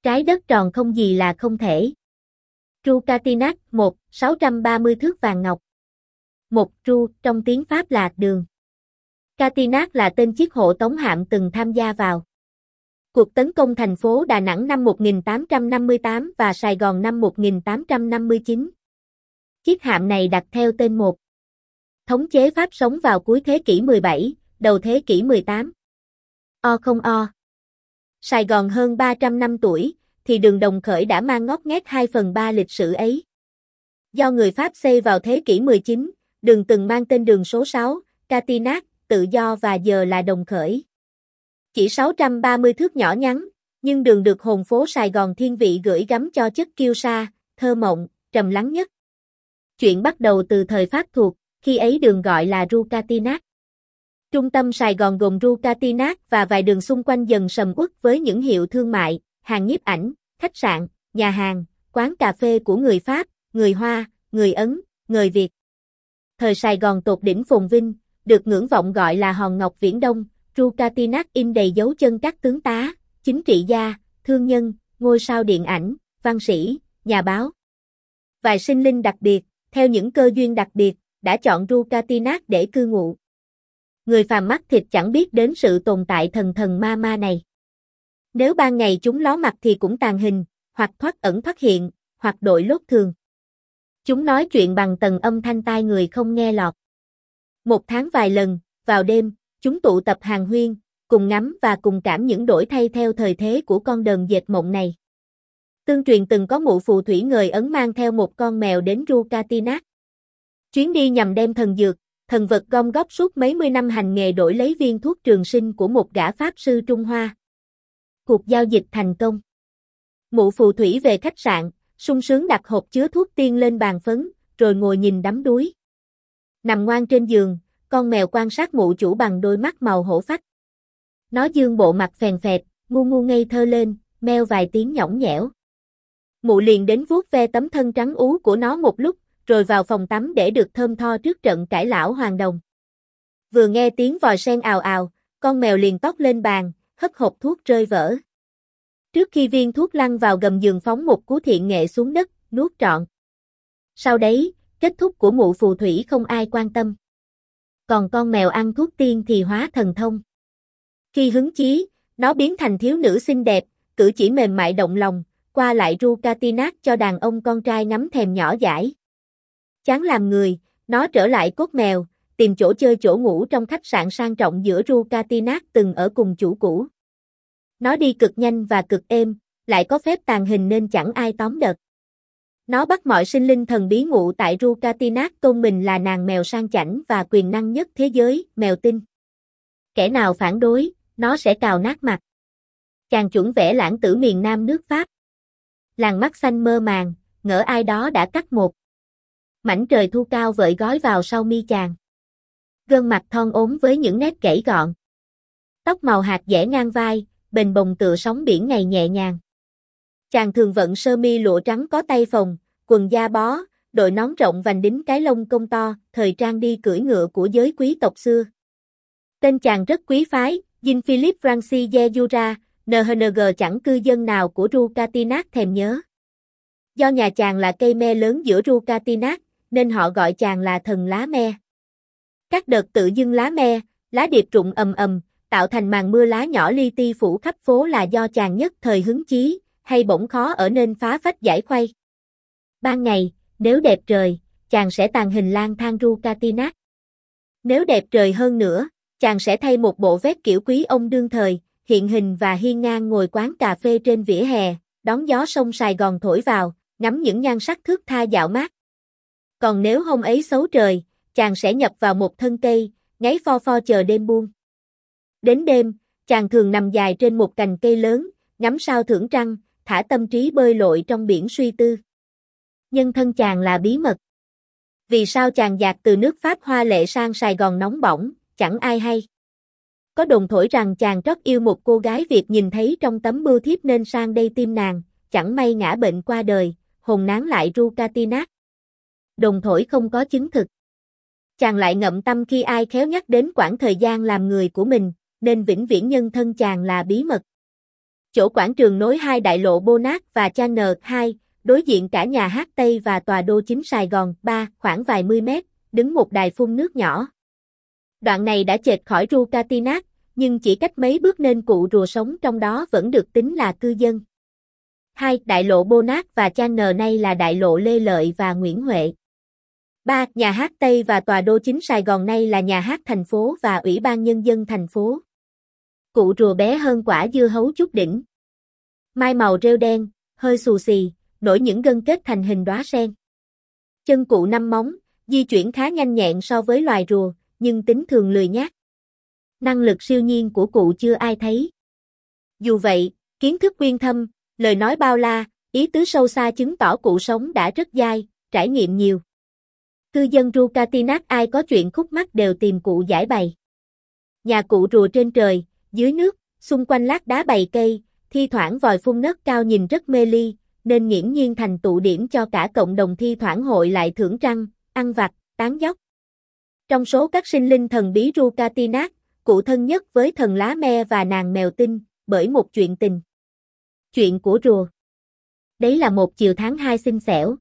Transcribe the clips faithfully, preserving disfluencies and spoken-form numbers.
Trái đất tròn không gì là không thể. Tru-Ca-ti-nát, một, sáu trăm ba mươi thước vàng ngọc. Một Tru, trong tiếng Pháp là đường. Catinat là tên chiếc hộ tống hạm từng tham gia vào cuộc tấn công thành phố Đà Nẵng năm một nghìn tám trăm năm mươi tám và Sài Gòn năm một nghìn tám trăm năm mươi chín. Chiếc hạm này đặt theo tên một thống chế Pháp sống vào cuối thế kỷ mười bảy, đầu thế kỷ mười tám. O không o. Sài Gòn hơn ba trăm năm tuổi, thì đường Đồng Khởi đã mang ngót nghét hai phần ba lịch sử ấy. Do người Pháp xây vào thế kỷ mười chín, đường từng mang tên đường số sáu, Catinat, Tự Do và giờ là Đồng Khởi. Chỉ sáu trăm ba mươi thước nhỏ nhắn, nhưng đường được hồn phố Sài Gòn thiên vị gửi gắm cho chất kiêu sa, thơ mộng, trầm lắng nhất. Chuyện bắt đầu từ thời Pháp thuộc, khi ấy đường gọi là Rue Catinat. Trung tâm Sài Gòn gồm Rue Catinat và vài đường xung quanh dần sầm uất với những hiệu thương mại, hàng nhiếp ảnh, khách sạn, nhà hàng, quán cà phê của người Pháp, người Hoa, người Ấn, người Việt. Thời Sài Gòn tột đỉnh phồn vinh, được ngưỡng vọng gọi là hòn ngọc viễn đông, Rue Catinat in đầy dấu chân các tướng tá, chính trị gia, thương nhân, ngôi sao điện ảnh, văn sĩ, nhà báo. Vài sinh linh đặc biệt, theo những cơ duyên đặc biệt, đã chọn Rue Catinat để cư ngụ. Người phàm mắt thịt chẳng biết đến sự tồn tại thần thần ma ma này. Nếu ban ngày chúng ló mặt thì cũng tàng hình, hoặc thoát ẩn thoát hiện, hoặc đội lốt thường. Chúng nói chuyện bằng tầng âm thanh tai người không nghe lọt. Một tháng vài lần, vào đêm, chúng tụ tập hàng huyên, cùng ngắm và cùng cảm những đổi thay theo thời thế của con đờn dệt mộng này. Tương truyền từng có mụ phù thủy người Ấn mang theo một con mèo đến Rue Catinat. Chuyến đi nhằm đem thần dược, thần vật gom góp suốt mấy mươi năm hành nghề đổi lấy viên thuốc trường sinh của một gã pháp sư Trung Hoa. Cuộc giao dịch thành công. Mụ phù thủy về khách sạn, sung sướng đặt hộp chứa thuốc tiên lên bàn phấn, rồi ngồi nhìn đắm đuối. Nằm ngoan trên giường, con mèo quan sát mụ chủ bằng đôi mắt màu hổ phách. Nó dương bộ mặt phèn phẹt, ngu ngu ngây thơ lên, meo vài tiếng nhõng nhẽo. Mụ liền đến vuốt ve tấm thân trắng ú của nó một lúc, rồi vào phòng tắm để được thơm tho trước trận cãi lão hoàng đồng. Vừa nghe tiếng vòi sen ào ào, con mèo liền tót lên bàn, hất hộp thuốc rơi vỡ. Trước khi viên thuốc lăn vào gầm giường phóng một cú thiện nghệ xuống đất, nuốt trọn. Sau đấy, kết thúc của mụ phù thủy không ai quan tâm. Còn con mèo ăn thuốc tiên thì hóa thần thông. Khi hứng chí, nó biến thành thiếu nữ xinh đẹp, cử chỉ mềm mại động lòng, qua lại Rue Catinat cho đàn ông con trai ngắm thèm nhỏ dãi. Chán làm người, nó trở lại cốt mèo, tìm chỗ chơi chỗ ngủ trong khách sạn sang trọng giữa Rue Catinat từng ở cùng chủ cũ. Nó đi cực nhanh và cực êm, lại có phép tàng hình nên chẳng ai tóm được. Nó bắt mọi sinh linh thần bí ngụ tại Rue Catinat tôn mình là nàng mèo sang chảnh và quyền năng nhất thế giới, mèo tinh. Kẻ nào phản đối, nó sẽ cào nát mặt. Chàng chuẩn vẽ lãng tử miền Nam nước Pháp. Làng mắt xanh mơ màng, ngỡ ai đó đã cắt một mảnh trời thu cao vợi gói vào sau mi chàng. Gương mặt thon ốm với những nét gãy gọn. Tóc màu hạt dẻ ngang vai, bềnh bồng tựa sóng biển ngày nhẹ nhàng. Chàng thường vận sơ mi lụa trắng có tay phồng, quần da bó, đội nón rộng vành đính cái lông công to, thời trang đi cưỡi ngựa của giới quý tộc xưa. Tên chàng rất quý phái, Jean-Philippe Francis de Jura, en hát en giê chẳng cư dân nào của Rue Catinat thèm nhớ. Do nhà chàng là cây me lớn giữa Rue Catinat, nên họ gọi chàng là thần lá me. Các đợt tự dưng lá me, lá điệp rụng ầm ầm, tạo thành màn mưa lá nhỏ li ti phủ khắp phố là do chàng nhất thời hứng chí, hay bỗng khó ở nên phá phách giải khuây. Ban ngày, nếu đẹp trời, chàng sẽ tàng hình lang thang Rue Catinat. Nếu đẹp trời hơn nữa, chàng sẽ thay một bộ vest kiểu quý ông đương thời, hiện hình và hiên ngang ngồi quán cà phê trên vỉa hè, đón gió sông Sài Gòn thổi vào, ngắm những nhan sắc thước tha dạo mát. Còn nếu hôm ấy xấu trời, chàng sẽ nhập vào một thân cây, ngáy pho pho chờ đêm buông. Đến đêm, chàng thường nằm dài trên một cành cây lớn, ngắm sao thưởng trăng, thả tâm trí bơi lội trong biển suy tư. Nhân thân chàng là bí mật. Vì sao chàng dạt từ nước Pháp hoa lệ sang Sài Gòn nóng bỏng, chẳng ai hay. Có đồn thổi rằng chàng trót yêu một cô gái Việt nhìn thấy trong tấm bưu thiếp nên sang đây tìm nàng, chẳng may ngã bệnh qua đời, hồn nán lại Rue Catinat. Đồn thổi không có chứng thực. Chàng lại ngậm tâm khi ai khéo nhắc đến quãng thời gian làm người của mình, nên vĩnh viễn nhân thân chàng là bí mật. chỗ quảng trường nối hai đại lộ Bonát và Channel hai, đối diện cả nhà hát Tây và tòa đô chính Sài Gòn. ba, khoảng vài mươi mét, đứng một đài phun nước nhỏ. Đoạn này đã chệch khỏi Rue Catinat, nhưng chỉ cách mấy bước nên cụ rùa sống trong đó vẫn được tính là cư dân. hai. Đại lộ Bonát và Channel nay là đại lộ Lê Lợi và Nguyễn Huệ. ba. Nhà hát Tây và tòa đô chính Sài Gòn nay là nhà hát thành phố và Ủy ban Nhân dân thành phố. Cụ rùa bé hơn quả dưa hấu chút đỉnh. Mai màu rêu đen, hơi xù xì, nổi những gân kết thành hình đóa sen. Chân cụ năm móng, di chuyển khá nhanh nhẹn so với loài rùa, nhưng tính thường lười nhác. Năng lực siêu nhiên của cụ chưa ai thấy. Dù vậy, kiến thức uyên thâm, lời nói bao la, ý tứ sâu xa chứng tỏ cụ sống đã rất dai, trải nghiệm nhiều. Cư dân Rue Catinat ai có chuyện khúc mắc đều tìm cụ giải bày. Nhà cụ rùa trên trời, dưới nước, xung quanh lát đá bày cây, thi thoảng vòi phun nấc cao nhìn rất mê ly, nên nghiễm nhiên thành tụ điểm cho cả cộng đồng thi thoảng hội lại thưởng trăng, ăn vặt, tán dóc. Trong số các sinh linh thần bí Rue Catinat, cụ thân nhất với thần lá me và nàng mèo tinh, bởi một chuyện tình. Chuyện của rùa. Đấy là một chiều tháng hai xinh xẻo.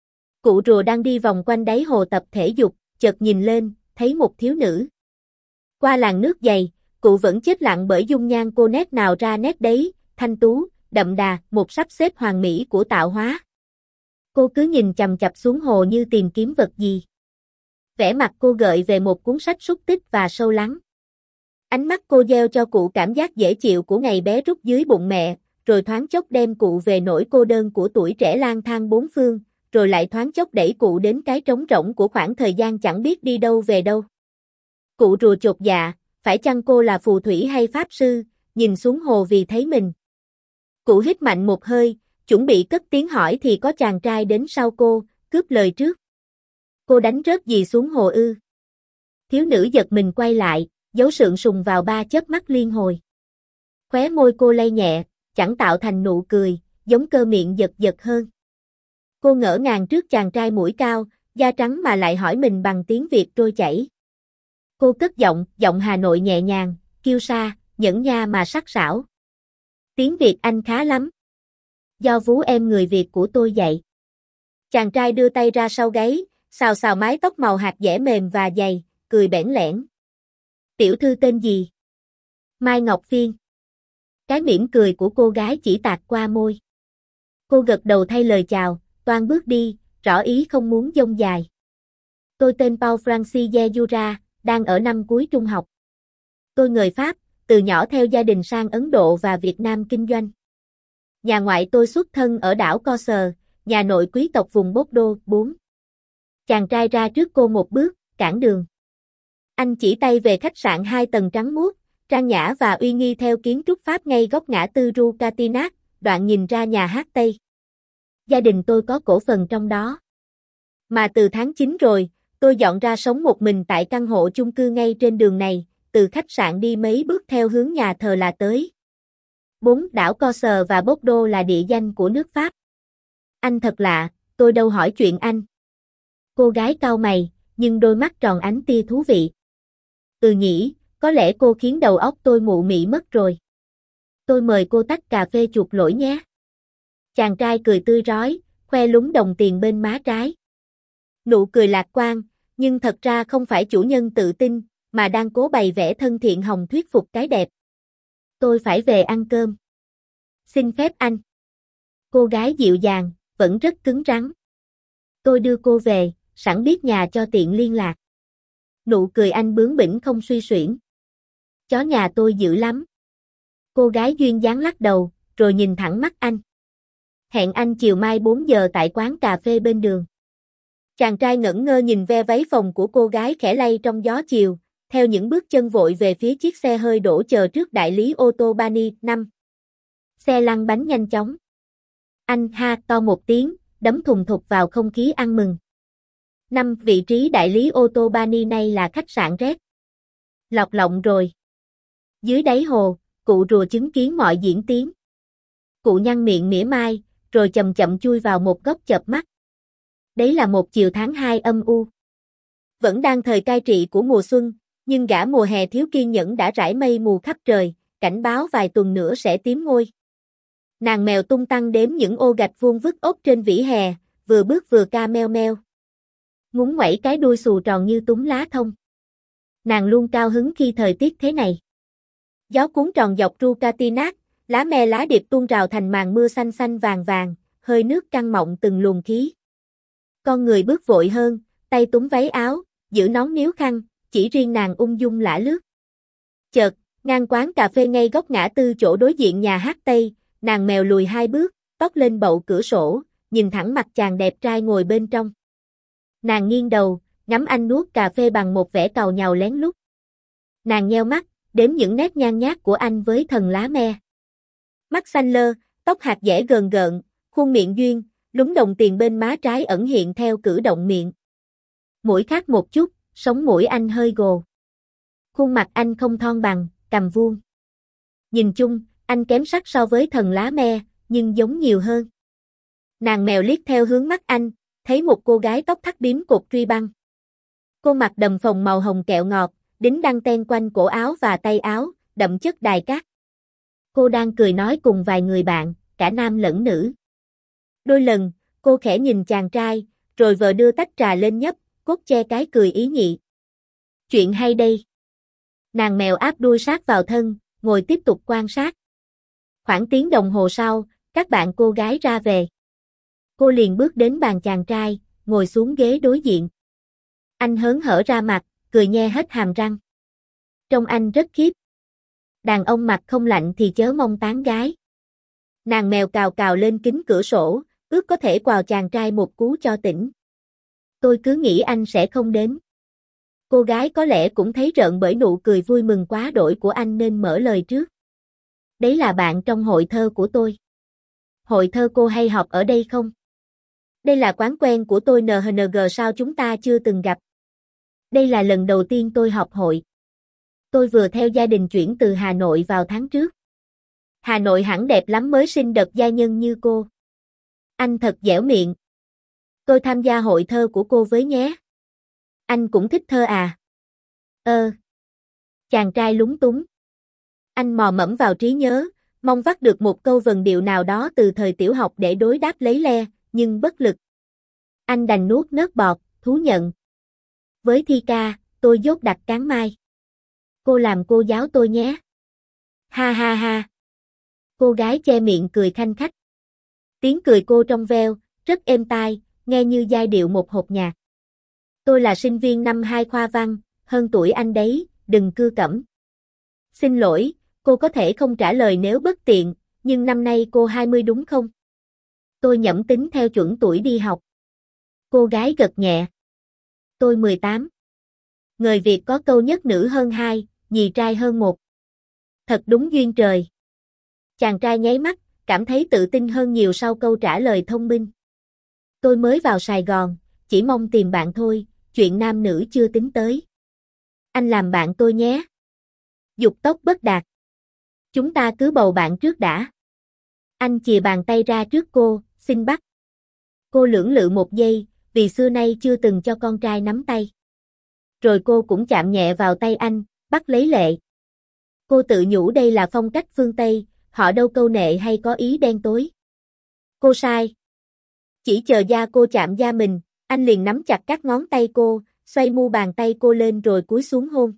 Cụ rùa đang đi vòng quanh đáy hồ tập thể dục, chợt nhìn lên, thấy một thiếu nữ. Qua làn nước dày, cụ vẫn chết lặng bởi dung nhan cô nét nào ra nét đấy, thanh tú, đậm đà, một sắp xếp hoàn mỹ của tạo hóa. Cô cứ nhìn chằm chằm xuống hồ như tìm kiếm vật gì. Vẻ mặt cô gợi về một cuốn sách xúc tích và sâu lắng. Ánh mắt cô gieo cho cụ cảm giác dễ chịu của ngày bé rút dưới bụng mẹ, rồi thoáng chốc đem cụ về nỗi cô đơn của tuổi trẻ lang thang bốn phương, rồi lại thoáng chốc đẩy cụ đến cái trống rỗng của khoảng thời gian chẳng biết đi đâu về đâu. Cụ rùa chột dạ, phải chăng cô là phù thủy hay pháp sư, nhìn xuống hồ vì thấy mình. Cụ hít mạnh một hơi, chuẩn bị cất tiếng hỏi thì có chàng trai đến sau cô, cướp lời trước. Cô đánh rớt gì xuống hồ ư? Thiếu nữ giật mình quay lại, giấu sượng sùng vào ba chớp mắt liên hồi. Khóe môi cô lay nhẹ, chẳng tạo thành nụ cười, giống cơ miệng giật giật hơn. Cô ngỡ ngàng trước chàng trai mũi cao, da trắng mà lại hỏi mình bằng tiếng Việt trôi chảy. Cô cất giọng, giọng Hà Nội nhẹ nhàng, kiêu sa, nhẫn nha mà sắc sảo. Tiếng Việt anh khá lắm. Do vú em người Việt của tôi dạy. Chàng trai đưa tay ra sau gáy, xào xào mái tóc màu hạt dẻ mềm và dày, cười bẽn lẽn. Tiểu thư tên gì? Mai Ngọc Phiên. Cái mỉm cười của cô gái chỉ tạt qua môi. Cô gật đầu thay lời chào, toan bước đi, rõ ý không muốn dông dài. Tôi tên Paul Francis Yejura, đang ở năm cuối trung học. Tôi người Pháp, từ nhỏ theo gia đình sang Ấn Độ và Việt Nam kinh doanh. Nhà ngoại tôi xuất thân ở đảo Corse, nhà nội quý tộc vùng Bordeaux. bốn. Chàng trai ra trước cô một bước, cản đường. Anh chỉ tay về khách sạn hai tầng trắng muốt, trang nhã và uy nghi theo kiến trúc Pháp ngay góc ngã tư Rue Catinat, đoạn nhìn ra nhà hát Tây. Gia đình tôi có cổ phần trong đó. Mà từ tháng chín rồi, tôi dọn ra sống một mình tại căn hộ chung cư ngay trên đường này, từ khách sạn đi mấy bước theo hướng nhà thờ là tới. bốn. Đảo Corse và Bordeaux là địa danh của nước Pháp. Anh thật lạ, tôi đâu hỏi chuyện anh. Cô gái cau mày, nhưng đôi mắt tròn ánh tia thú vị. Ừ nhỉ, có lẽ cô khiến đầu óc tôi mụ mị mất rồi. Tôi mời cô tách cà phê chuộc lỗi nhé. Chàng trai cười tươi rói, khoe lúng đồng tiền bên má trái. Nụ cười lạc quan, nhưng thật ra không phải chủ nhân tự tin, mà đang cố bày vẽ thân thiện hồng thuyết phục cái đẹp. Tôi phải về ăn cơm. Xin phép anh. Cô gái dịu dàng, vẫn rất cứng rắn. Tôi đưa cô về, sẵn biết nhà cho tiện liên lạc. Nụ cười anh bướng bỉnh không suy xuyển. Chó nhà tôi dữ lắm. Cô gái duyên dáng lắc đầu, rồi nhìn thẳng mắt anh. Hẹn anh chiều mai bốn giờ tại quán cà phê bên đường. Chàng trai ngẩn ngơ nhìn ve váy phòng của cô gái khẽ lay trong gió chiều, theo những bước chân vội về phía chiếc xe hơi đổ chờ trước đại lý ô tô Bani. năm. Xe lăn bánh nhanh chóng. Anh ha to một tiếng, đấm thùng thục vào không khí ăn mừng. năm. Vị trí đại lý ô tô Bani này là khách sạn Red. Lọc lọng rồi. Dưới đáy hồ, cụ rùa chứng kiến mọi diễn tiến. Cụ nhăn miệng mỉa mai, rồi chậm chậm chui vào một góc chợp mắt. Đấy là một chiều tháng hai âm u. Vẫn đang thời cai trị của mùa xuân, nhưng gã mùa hè thiếu kiên nhẫn đã rải mây mù khắp trời, cảnh báo vài tuần nữa sẽ tím ngôi. Nàng mèo tung tăng đếm những ô gạch vuông vức ốp trên vỉa hè, vừa bước vừa ca meo meo. Ngúng nguẩy cái đuôi xù tròn như túm lá thông. Nàng luôn cao hứng khi thời tiết thế này. Gió cuốn tròn dọc Rucatinac, lá me lá điệp tuôn rào thành màn mưa xanh xanh vàng vàng, hơi nước căng mọng từng luồng khí. Con người bước vội hơn, tay túm váy áo, giữ nón níu khăn, chỉ riêng nàng ung dung lả lướt. Chợt, ngang quán cà phê ngay góc ngã tư chỗ đối diện nhà hát Tây, nàng mèo lùi hai bước, tóc lên bậu cửa sổ, nhìn thẳng mặt chàng đẹp trai ngồi bên trong. Nàng nghiêng đầu, ngắm anh nuốt cà phê bằng một vẻ càu nhàu lén lút. Nàng nheo mắt, đếm những nét nhan nhác của anh với thần lá me. Mắt xanh lơ, tóc hạt dẻ gờn gợn, khuôn miệng duyên, lúm đồng tiền bên má trái ẩn hiện theo cử động miệng. Mũi khác một chút, sống mũi anh hơi gồ. Khuôn mặt anh không thon bằng, cằm vuông. Nhìn chung, anh kém sắc so với thần lá me, nhưng giống nhiều hơn. Nàng mèo liếc theo hướng mắt anh, thấy một cô gái tóc thắt bím cột truy băng. Cô mặc đầm phồng màu hồng kẹo ngọt, đính đăng ten quanh cổ áo và tay áo, đậm chất đài cát. Cô đang cười nói cùng vài người bạn, cả nam lẫn nữ. Đôi lần, cô khẽ nhìn chàng trai, rồi vờ đưa tách trà lên nhấp, cốt che cái cười ý nhị. Chuyện hay đây. Nàng mèo áp đuôi sát vào thân, ngồi tiếp tục quan sát. Khoảng tiếng đồng hồ sau, các bạn cô gái ra về. Cô liền bước đến bàn chàng trai, ngồi xuống ghế đối diện. Anh hớn hở ra mặt, cười nhe hết hàm răng. Trông anh rất khiếp. Đàn ông mặt không lạnh thì chớ mong tán gái. Nàng mèo cào cào lên kính cửa sổ, ước có thể quào chàng trai một cú cho tỉnh. Tôi cứ nghĩ anh sẽ không đến. Cô gái có lẽ cũng thấy rợn bởi nụ cười vui mừng quá đỗi của anh nên mở lời trước. Đấy là bạn trong hội thơ của tôi. Hội thơ cô hay họp ở đây không? Đây là quán quen của tôi en hát en giê sao chúng ta chưa từng gặp. Đây là lần đầu tiên tôi họp hội. Tôi vừa theo gia đình chuyển từ Hà Nội vào tháng trước. Hà Nội hẳn đẹp lắm mới sinh đợt gia nhân như cô. Anh thật dẻo miệng. Tôi tham gia hội thơ của cô với nhé. Anh cũng thích thơ à? Ơ. Chàng trai lúng túng. Anh mò mẫm vào trí nhớ, mong vắt được một câu vần điệu nào đó từ thời tiểu học để đối đáp lấy le, nhưng bất lực. Anh đành nuốt nước bọt, thú nhận. Với thi ca, tôi dốt đặt cán mai. Cô làm cô giáo tôi nhé. Ha ha ha. Cô gái che miệng cười khanh khách. Tiếng cười cô trong veo, rất êm tai, nghe như giai điệu một hộp nhạc. Tôi là sinh viên năm hai khoa văn, hơn tuổi anh đấy, đừng cưa cẩm. Xin lỗi, cô có thể không trả lời nếu bất tiện, nhưng năm nay cô hai mươi đúng không? Tôi nhẩm tính theo chuẩn tuổi đi học. Cô gái gật nhẹ. Tôi mười tám. Người Việt có câu nhất nữ hơn hai, nhì trai hơn một. Thật đúng duyên trời. Chàng trai nháy mắt, cảm thấy tự tin hơn nhiều sau câu trả lời thông minh. Tôi mới vào Sài Gòn, chỉ mong tìm bạn thôi, chuyện nam nữ chưa tính tới. Anh làm bạn tôi nhé. Dục tốc bất đạt. Chúng ta cứ bầu bạn trước đã. Anh chìa bàn tay ra trước cô, xin bắt. Cô lưỡng lự một giây, vì xưa nay chưa từng cho con trai nắm tay. Rồi cô cũng chạm nhẹ vào tay anh, bắt lấy lệ. Cô tự nhủ đây là phong cách phương Tây, họ đâu câu nệ hay có ý đen tối. Cô sai. Chỉ chờ da cô chạm da mình, anh liền nắm chặt các ngón tay cô, xoay mu bàn tay cô lên rồi cúi xuống hôn.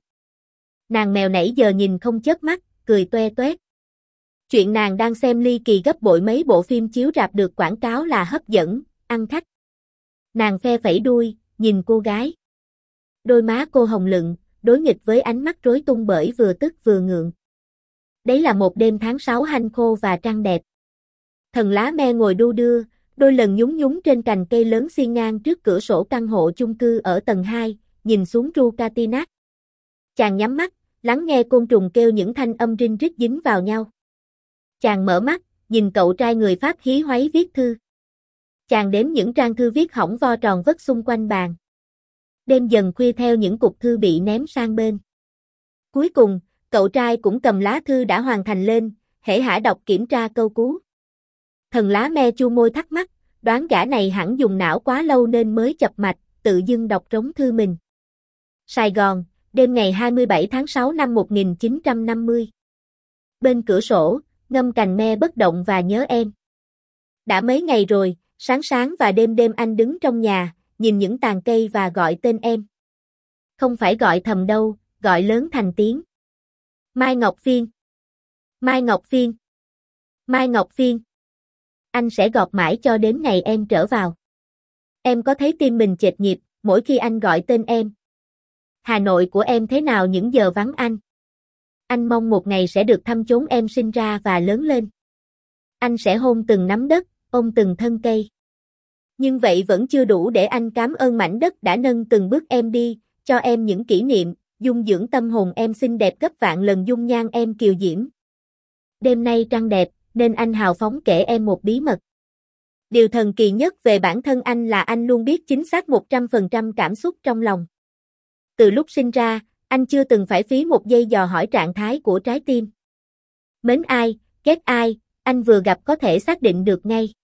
Nàng mèo nãy giờ nhìn không chớp mắt, cười toe toét. Chuyện nàng đang xem ly kỳ gấp bội mấy bộ phim chiếu rạp được quảng cáo là hấp dẫn, ăn khách. Nàng phe phẩy đuôi, nhìn cô gái. Đôi má cô hồng lựng, đối nghịch với ánh mắt rối tung bởi vừa tức vừa ngượng. Đấy là một đêm tháng sáu hanh khô và trăng đẹp. Thần lá me ngồi đu đưa, đôi lần nhún nhún trên cành cây lớn xiên ngang trước cửa sổ căn hộ chung cư ở tầng hai, nhìn xuống Rucatinac. Chàng nhắm mắt, lắng nghe côn trùng kêu những thanh âm rinh rít dính vào nhau. Chàng mở mắt, nhìn cậu trai người Pháp hí hoáy viết thư. Chàng đếm những trang thư viết hỏng vo tròn vất xung quanh bàn. Đêm dần khuya theo những cục thư bị ném sang bên. Cuối cùng, cậu trai cũng cầm lá thư đã hoàn thành lên, hễ hả đọc kiểm tra câu cú. Thần lá me chu môi thắc mắc, đoán gã này hẳn dùng não quá lâu nên mới chập mạch, tự dưng đọc trống thư mình. Sài Gòn, đêm ngày hai mươi bảy tháng sáu năm một nghìn chín trăm năm mươi. Bên cửa sổ, ngâm cành me bất động và nhớ em. Đã mấy ngày rồi, sáng sáng và đêm đêm anh đứng trong nhà, nhìn những tàn cây và gọi tên em. Không phải gọi thầm đâu, gọi lớn thành tiếng. Mai Ngọc Phiên. Mai Ngọc Phiên. Mai Ngọc Phiên. Anh sẽ gọt mãi cho đến ngày em trở vào. Em có thấy tim mình chệch nhịp, mỗi khi anh gọi tên em. Hà Nội của em thế nào những giờ vắng anh? Anh mong một ngày sẽ được thăm chốn em sinh ra và lớn lên. Anh sẽ hôn từng nắm đất, ôm từng thân cây. Nhưng vậy vẫn chưa đủ để anh cảm ơn mảnh đất đã nâng từng bước em đi, cho em những kỷ niệm, dung dưỡng tâm hồn em xinh đẹp gấp vạn lần dung nhan em kiều diễm. Đêm nay trăng đẹp, nên anh hào phóng kể em một bí mật. Điều thần kỳ nhất về bản thân anh là anh luôn biết chính xác một trăm phần trăm cảm xúc trong lòng. Từ lúc sinh ra, anh chưa từng phải phí một giây dò hỏi trạng thái của trái tim. Mến ai, ghét ai, anh vừa gặp có thể xác định được ngay.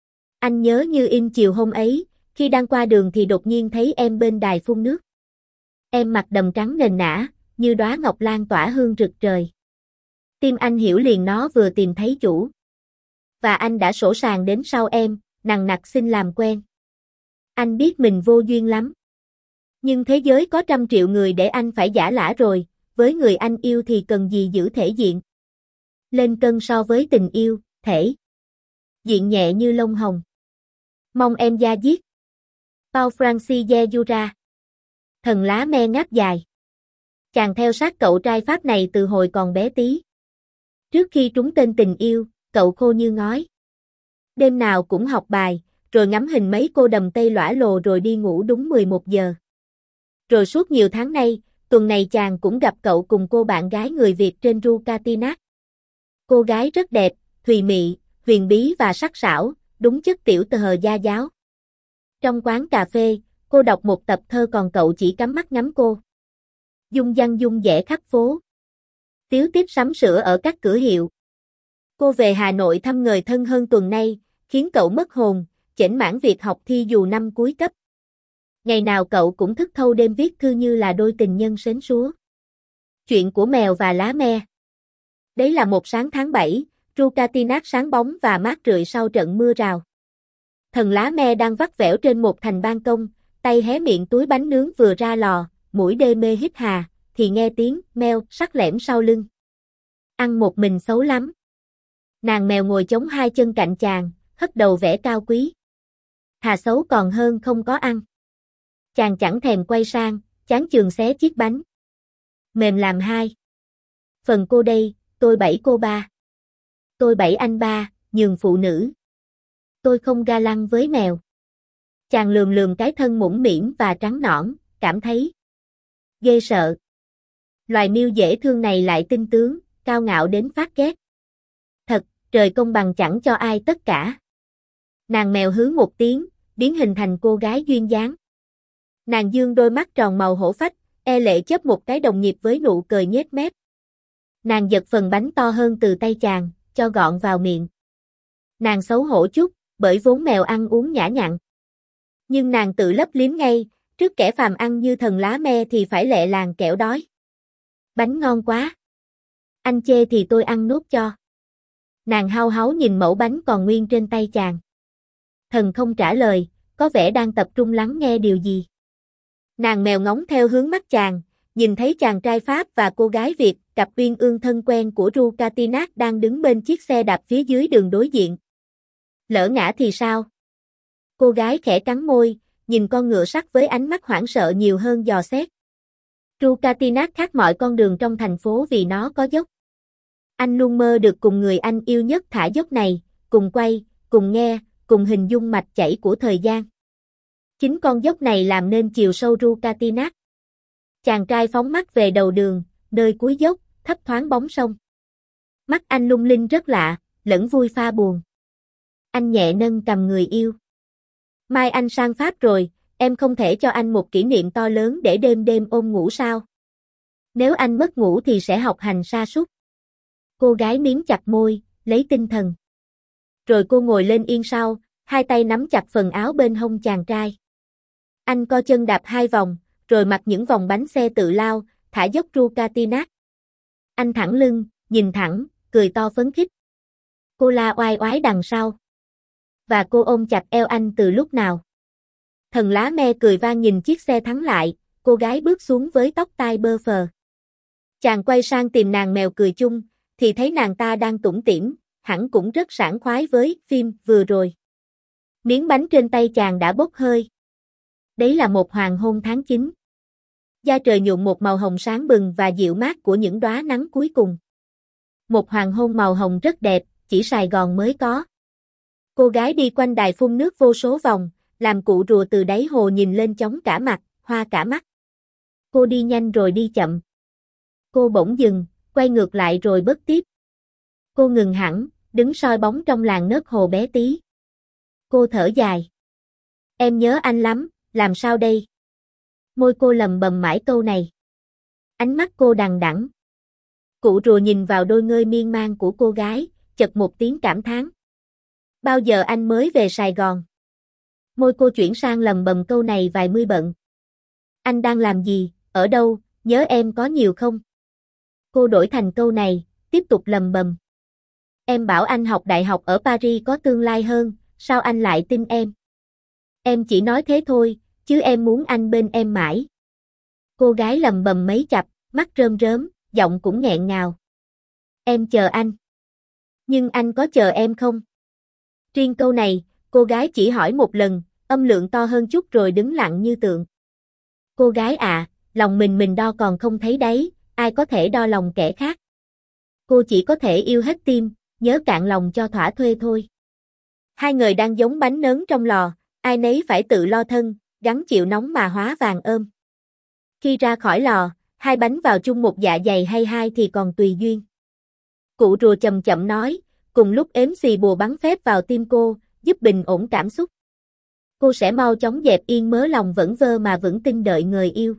Anh nhớ như in chiều hôm ấy, khi đang qua đường thì đột nhiên thấy em bên đài phun nước. Em mặc đầm trắng nền nã, như đóa ngọc lan tỏa hương rực trời. Tim anh hiểu liền nó vừa tìm thấy chủ. Và anh đã sổ sàng đến sau em, nằng nặc xin làm quen. Anh biết mình vô duyên lắm. Nhưng thế giới có trăm triệu người để anh phải giả lả rồi, với người anh yêu thì cần gì giữ thể diện. Lên cân so với tình yêu, thể diện nhẹ như lông hồng. Mong em da diết. Pau Francis Jura. Thần lá me ngáp dài. Chàng theo sát cậu trai Pháp này từ hồi còn bé tí. Trước khi trúng tên tình yêu, cậu khô như ngói. Đêm nào cũng học bài, rồi ngắm hình mấy cô đầm tây lõa lồ rồi đi ngủ đúng mười một giờ. Rồi suốt nhiều tháng nay, tuần này chàng cũng gặp cậu cùng cô bạn gái người Việt trên ru Catinat. Cô gái rất đẹp, thùy mị, huyền bí và sắc sảo, đúng chất tiểu tờ hờ gia giáo. Trong quán cà phê, cô đọc một tập thơ còn cậu chỉ cắm mắt ngắm cô. Dung dăng dung dẻ khắp phố. Tiếu tiếp sắm sửa ở các cửa hiệu. Cô về Hà Nội thăm người thân hơn tuần nay, khiến cậu mất hồn, chểnh mãn việc học thi dù năm cuối cấp. Ngày nào cậu cũng thức thâu đêm viết thư như là đôi tình nhân sến súa. Chuyện của mèo và lá me. Đấy là một sáng tháng bảy, ru Catinat sáng bóng và mát rượi sau trận mưa rào. Thần lá me đang vắt vẻo trên một thành ban công, tay hé miệng túi bánh nướng vừa ra lò, mũi đê mê hít hà, thì nghe tiếng meo sắc lẻm sau lưng. Ăn một mình xấu lắm. Nàng mèo ngồi chống hai chân cạnh chàng, hất đầu vẻ cao quý. Thà xấu còn hơn không có ăn. Chàng chẳng thèm quay sang, chán chường xé chiếc bánh. Mềm làm hai. Phần cô đây, tôi bảy cô ba. Tôi bảy anh ba, nhường phụ nữ. Tôi không ga lăng với mèo. Chàng lườm lườm cái thân mũm mĩm và trắng nõn, cảm thấy ghê sợ. Loài miêu dễ thương này lại tinh tướng, cao ngạo đến phát ghét. Thật, trời công bằng chẳng cho ai tất cả. Nàng mèo hứ một tiếng, biến hình thành cô gái duyên dáng. Nàng dương đôi mắt tròn màu hổ phách, e lệ chớp một cái đồng nhịp với nụ cười nhếch mép. Nàng giật phần bánh to hơn từ tay chàng, cho gọn vào miệng. Nàng xấu hổ chút, bởi vốn mèo ăn uống nhã nhặn. Nhưng nàng tự lấp liếm ngay, trước kẻ phàm ăn như thần lá me thì phải lẹ làng kẻo đói. Bánh ngon quá. Anh chê thì tôi ăn nốt cho. Nàng hau háu nhìn mẩu bánh còn nguyên trên tay chàng. Thần không trả lời, có vẻ đang tập trung lắng nghe điều gì. Nàng mèo ngóng theo hướng mắt chàng, nhìn thấy chàng trai Pháp và cô gái Việt, cặp uyên ương thân quen của ru Catinat đang đứng bên chiếc xe đạp phía dưới đường đối diện. Lỡ ngã thì sao? Cô gái khẽ cắn môi, nhìn con ngựa sắt với ánh mắt hoảng sợ nhiều hơn dò xét. Ru Catinat khác mọi con đường trong thành phố vì nó có dốc. Anh luôn mơ được cùng người anh yêu nhất thả dốc này, cùng quay, cùng nghe, cùng hình dung mạch chảy của thời gian. Chính con dốc này làm nên chiều sâu ru Catinat. Chàng trai phóng mắt về đầu đường, nơi cuối dốc, thấp thoáng bóng sông. Mắt anh lung linh rất lạ, lẫn vui pha buồn. Anh nhẹ nâng cầm người yêu. Mai anh sang Pháp rồi, em không thể cho anh một kỷ niệm to lớn để đêm đêm ôm ngủ sao? Nếu anh mất ngủ thì sẽ học hành sa sút. Cô gái miếm chặt môi, lấy tinh thần. Rồi cô ngồi lên yên sau, hai tay nắm chặt phần áo bên hông chàng trai. Anh co chân đạp hai vòng, rồi mặc những vòng bánh xe tự lao, thả dốc ru Catinat. Anh thẳng lưng, nhìn thẳng, cười to phấn khích. Cô la oai oái đằng sau. Và cô ôm chặt eo anh từ lúc nào? Thần lá me cười vang nhìn chiếc xe thắng lại, cô gái bước xuống với tóc tai bơ phờ. Chàng quay sang tìm nàng mèo cười chung, thì thấy nàng ta đang tủm tỉm, hẳn cũng rất sảng khoái với phim vừa rồi. Miếng bánh trên tay chàng đã bốc hơi. Đấy là một hoàng hôn tháng chín. Da trời nhuộm một màu hồng sáng bừng và dịu mát của những đóa nắng cuối cùng. Một hoàng hôn màu hồng rất đẹp, chỉ Sài Gòn mới có. Cô gái đi quanh đài phun nước vô số vòng, làm cụ rùa từ đáy hồ nhìn lên chóng cả mặt, hoa cả mắt. Cô đi nhanh rồi đi chậm. Cô bỗng dừng, quay ngược lại rồi bước tiếp. Cô ngừng hẳn, đứng soi bóng trong làn nước hồ bé tí. Cô thở dài. Em nhớ anh lắm, làm sao đây? Môi cô lầm bầm mãi câu này. Ánh mắt cô đằng đẵng. Cụ rùa nhìn vào đôi ngơi miên man của cô gái, chợt một tiếng cảm thán. Bao giờ anh mới về Sài Gòn? Môi cô chuyển sang lầm bầm câu này vài mươi bận. Anh đang làm gì, ở đâu, nhớ em có nhiều không? Cô đổi thành câu này, tiếp tục lầm bầm. Em bảo anh học đại học ở Paris có tương lai hơn, sao anh lại tin em? Em chỉ nói thế thôi, chứ em muốn anh bên em mãi. Cô gái lầm bầm mấy chập, mắt rơm rớm, giọng cũng nghẹn ngào. Em chờ anh. Nhưng anh có chờ em không? Riêng câu này, cô gái chỉ hỏi một lần, âm lượng to hơn chút rồi đứng lặng như tượng. Cô gái à, lòng mình mình đo còn không thấy đấy, ai có thể đo lòng kẻ khác. Cô chỉ có thể yêu hết tim, nhớ cạn lòng cho thỏa thuê thôi. Hai người đang giống bánh nướng trong lò, ai nấy phải tự lo thân, gắng chịu nóng mà hóa vàng ôm. Khi ra khỏi lò, hai bánh vào chung một dạ dày hay hai thì còn tùy duyên. Cụ rùa chậm chậm nói, cùng lúc ếm xì bùa bắn phép vào tim cô, giúp bình ổn cảm xúc. Cô sẽ mau chóng dẹp yên mớ lòng vẩn vơ mà vững tin đợi người yêu.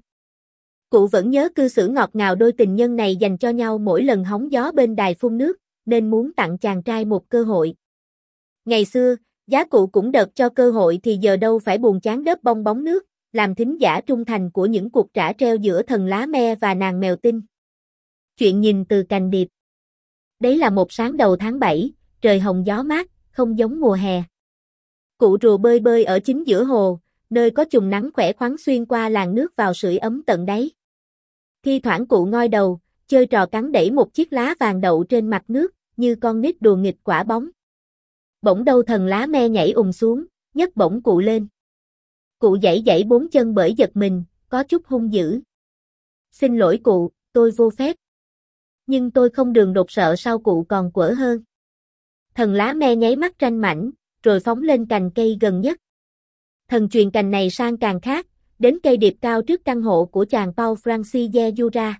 Cụ vẫn nhớ cư xử ngọt ngào đôi tình nhân này dành cho nhau mỗi lần hóng gió bên đài phun nước, nên muốn tặng chàng trai một cơ hội. Ngày xưa, giá cụ cũng đợt cho cơ hội thì giờ đâu phải buồn chán đớp bong bóng nước, làm thính giả trung thành của những cuộc trã treo giữa thần lá me và nàng mèo tinh. Chuyện nhìn từ cành điệp. Đấy là một sáng đầu tháng bảy, trời hồng gió mát, không giống mùa hè. Cụ rùa bơi bơi ở chính giữa hồ, nơi có chùm nắng khỏe khoắn xuyên qua làn nước vào sưởi ấm tận đáy. Thi thoảng cụ ngoi đầu, chơi trò cắn đẩy một chiếc lá vàng đậu trên mặt nước, như con nít đùa nghịch quả bóng. Bỗng đâu thần lá me nhảy ùm xuống, nhấc bổng cụ lên. Cụ giãy giãy bốn chân bởi giật mình, có chút hung dữ. Xin lỗi cụ, tôi vô phép. Nhưng tôi không đường đột sợ sao cụ còn quở hơn. Thần lá me nháy mắt tranh mảnh, rồi phóng lên cành cây gần nhất. Thần truyền cành này sang càng khác, đến cây điệp cao trước căn hộ của chàng Paul Francis de Jura.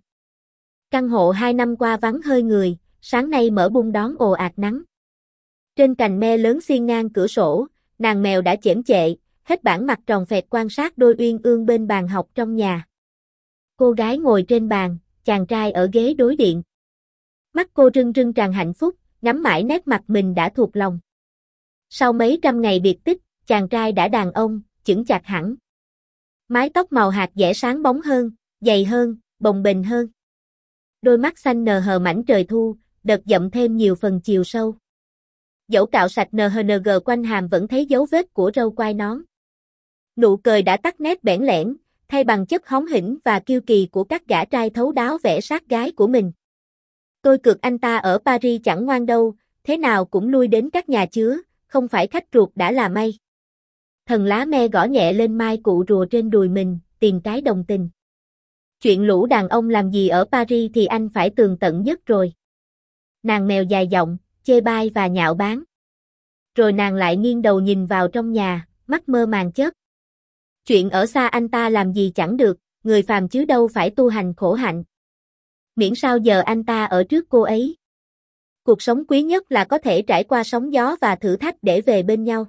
Căn hộ hai năm qua vắng hơi người, sáng nay mở bung đón ồ ạt nắng. Trên cành me lớn xiên ngang cửa sổ, nàng mèo đã chễm chệ, hết bản mặt tròn phẹt quan sát đôi uyên ương bên bàn học trong nhà. Cô gái ngồi trên bàn, chàng trai ở ghế đối diện. Mắt cô rưng rưng tràn hạnh phúc, ngắm mãi nét mặt mình đã thuộc lòng. Sau mấy trăm ngày biệt tích, chàng trai đã đàn ông, chững chạc hẳn. Mái tóc màu hạt dẻ sáng bóng hơn, dày hơn, bồng bềnh hơn. Đôi mắt xanh nờ hờ mảnh trời thu, đợt dậm thêm nhiều phần chiều sâu. Dẫu cạo sạch en hát en giê quanh hàm vẫn thấy dấu vết của râu quai nón. Nụ cười đã tắt nét bẽn lẽn, thay bằng chất hóm hỉnh và kiêu kỳ của các gã trai thấu đáo vẽ sát gái của mình. Tôi cược anh ta ở Paris chẳng ngoan đâu, thế nào cũng lui đến các nhà chứa, không phải khách ruột đã là may. Thần lá me gõ nhẹ lên mai cụ rùa trên đùi mình, tìm cái đồng tình. Chuyện lũ đàn ông làm gì ở Paris thì anh phải tường tận nhất rồi. Nàng mèo dài giọng, chê bai và nhạo báng. Rồi nàng lại nghiêng đầu nhìn vào trong nhà, mắt mơ màng chớp. Chuyện ở xa anh ta làm gì chẳng được, người phàm chứ đâu phải tu hành khổ hạnh. Miễn sao giờ anh ta ở trước cô ấy. Cuộc sống quý nhất là có thể trải qua sóng gió và thử thách để về bên nhau.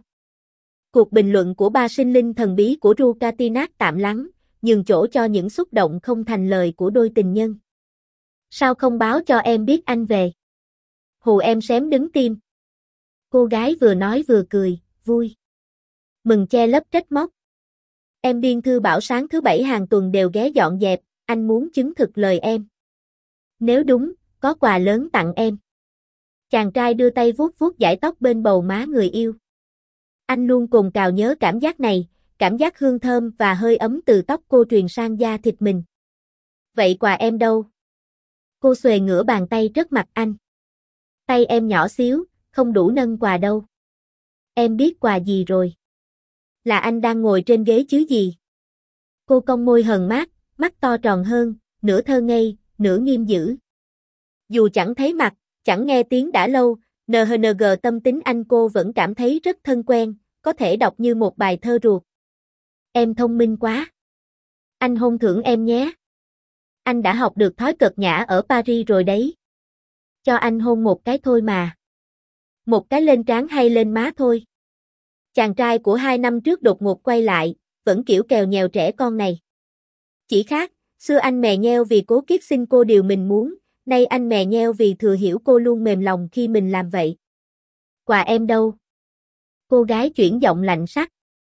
Cuộc bình luận của ba sinh linh thần bí của Rucatinas tạm lắng, nhường chỗ cho những xúc động không thành lời của đôi tình nhân. Sao không báo cho em biết anh về? Hù em xém đứng tim. Cô gái vừa nói vừa cười, vui. Mừng che lấp trách móc. Em biên thư bảo sáng thứ bảy hàng tuần đều ghé dọn dẹp, anh muốn chứng thực lời em. Nếu đúng, có quà lớn tặng em. Chàng trai đưa tay vuốt vuốt dải tóc bên bầu má người yêu. Anh luôn cồn cào nhớ cảm giác này, cảm giác hương thơm và hơi ấm từ tóc cô truyền sang da thịt mình. Vậy quà em đâu? Cô xuề ngửa bàn tay trước mặt anh. Tay em nhỏ xíu, không đủ nâng quà đâu. Em biết quà gì rồi. Là anh đang ngồi trên ghế chứ gì. Cô cong môi hờn mát, mắt to tròn hơn, nửa thơ ngây, nửa nghiêm dữ. Dù chẳng thấy mặt, chẳng nghe tiếng đã lâu, en hát en giê tâm tính anh cô vẫn cảm thấy rất thân quen, có thể đọc như một bài thơ ruột. Em thông minh quá. Anh hôn thưởng em nhé. Anh đã học được thói cợt nhã ở Paris rồi đấy. Cho anh hôn một cái thôi mà. Một cái lên trán hay lên má thôi. Chàng trai của hai năm trước đột ngột quay lại, vẫn kiểu kèo nhèo trẻ con này. Chỉ khác, xưa anh mè nheo vì cố kiết xin cô điều mình muốn, nay anh mè nheo vì thừa hiểu cô luôn mềm lòng khi mình làm vậy. Quà em đâu? Cô gái chuyển giọng lạnh sắc.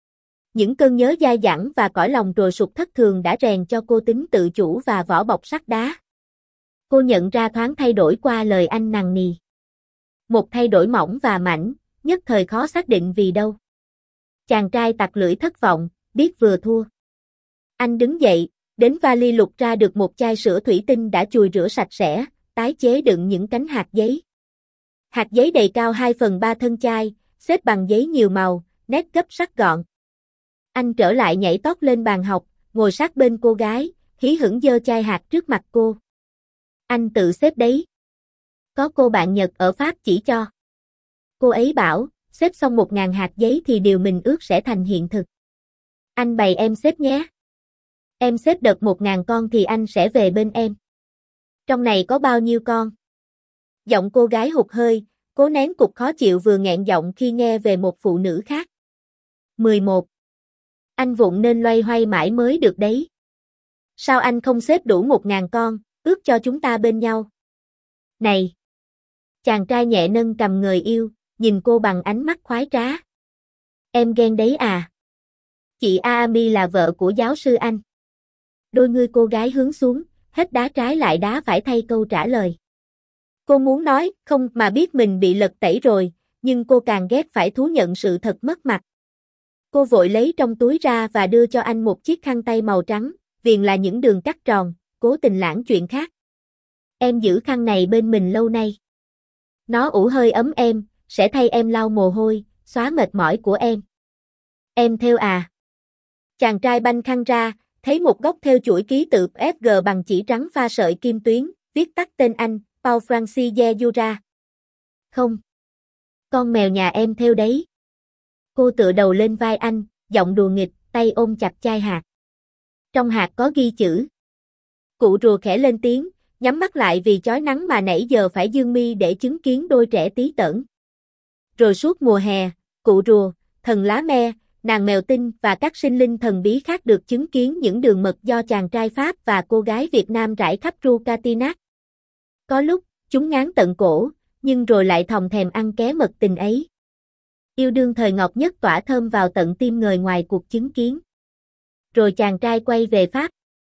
Những cơn nhớ dai dẳng và cõi lòng trồi sụt thất thường đã rèn cho cô tính tự chủ và vỏ bọc sắt đá. Cô nhận ra thoáng thay đổi qua lời anh nằng nì. Một thay đổi mỏng và mảnh, nhất thời khó xác định vì đâu. Chàng trai tặc lưỡi thất vọng, biết vừa thua. Anh đứng dậy, đến vali lục ra được một chai sữa thủy tinh đã chùi rửa sạch sẽ, tái chế đựng những cánh hạt giấy. Hạt giấy đầy cao hai phần ba thân chai, xếp bằng giấy nhiều màu, nét gấp sắc gọn. Anh trở lại nhảy tót lên bàn học, ngồi sát bên cô gái, hí hửng giơ chai hạt trước mặt cô. Anh tự xếp đấy. Có cô bạn Nhật ở Pháp chỉ cho. Cô ấy bảo, xếp xong một ngàn hạt giấy thì điều mình ước sẽ thành hiện thực. Anh bày em xếp nhé. Em xếp được một ngàn con thì anh sẽ về bên em. Trong này có bao nhiêu con? Giọng cô gái hụt hơi, cố nén cục khó chịu vừa nghẹn giọng khi nghe về một phụ nữ khác. mười một. Anh vụng nên loay hoay mãi mới được đấy. Sao anh không xếp đủ một ngàn con, ước cho chúng ta bên nhau? Này! Chàng trai nhẹ nâng cầm người yêu, nhìn cô bằng ánh mắt khoái trá. Em ghen đấy à? Chị Aami là vợ của giáo sư anh. Đôi ngươi cô gái hướng xuống, hết đá trái lại đá phải thay câu trả lời. Cô muốn nói không mà biết mình bị lật tẩy rồi, nhưng cô càng ghét phải thú nhận sự thật mất mặt. Cô vội lấy trong túi ra và đưa cho anh một chiếc khăn tay màu trắng, viền là những đường cắt tròn, cố tình lãng chuyện khác. Em giữ khăn này bên mình lâu nay. Nó ủ hơi ấm em, sẽ thay em lau mồ hôi, xóa mệt mỏi của em. Em thêu à? Chàng trai banh khăn ra, thấy một góc thêu chuỗi ký tự ép giê bằng chỉ trắng pha sợi kim tuyến, viết tắt tên anh, Paul Francis Yura. Không. Con mèo nhà em thêu đấy. Cô tựa đầu lên vai anh, giọng đùa nghịch, tay ôm chặt chai hạt. Trong hạt có ghi chữ. Cụ rùa khẽ lên tiếng, nhắm mắt lại vì chói nắng mà nãy giờ phải dương mi để chứng kiến đôi trẻ tí tởn. Rồi suốt mùa hè, cụ rùa, thần lá me, nàng mèo tinh và các sinh linh thần bí khác được chứng kiến những đường mật do chàng trai Pháp và cô gái Việt Nam rải khắp Rucatinac. Có lúc, chúng ngán tận cổ, nhưng rồi lại thòng thèm ăn ké mật tình ấy. Yêu đương thời ngọc nhất tỏa thơm vào tận tim người ngoài cuộc chứng kiến. Rồi chàng trai quay về Pháp.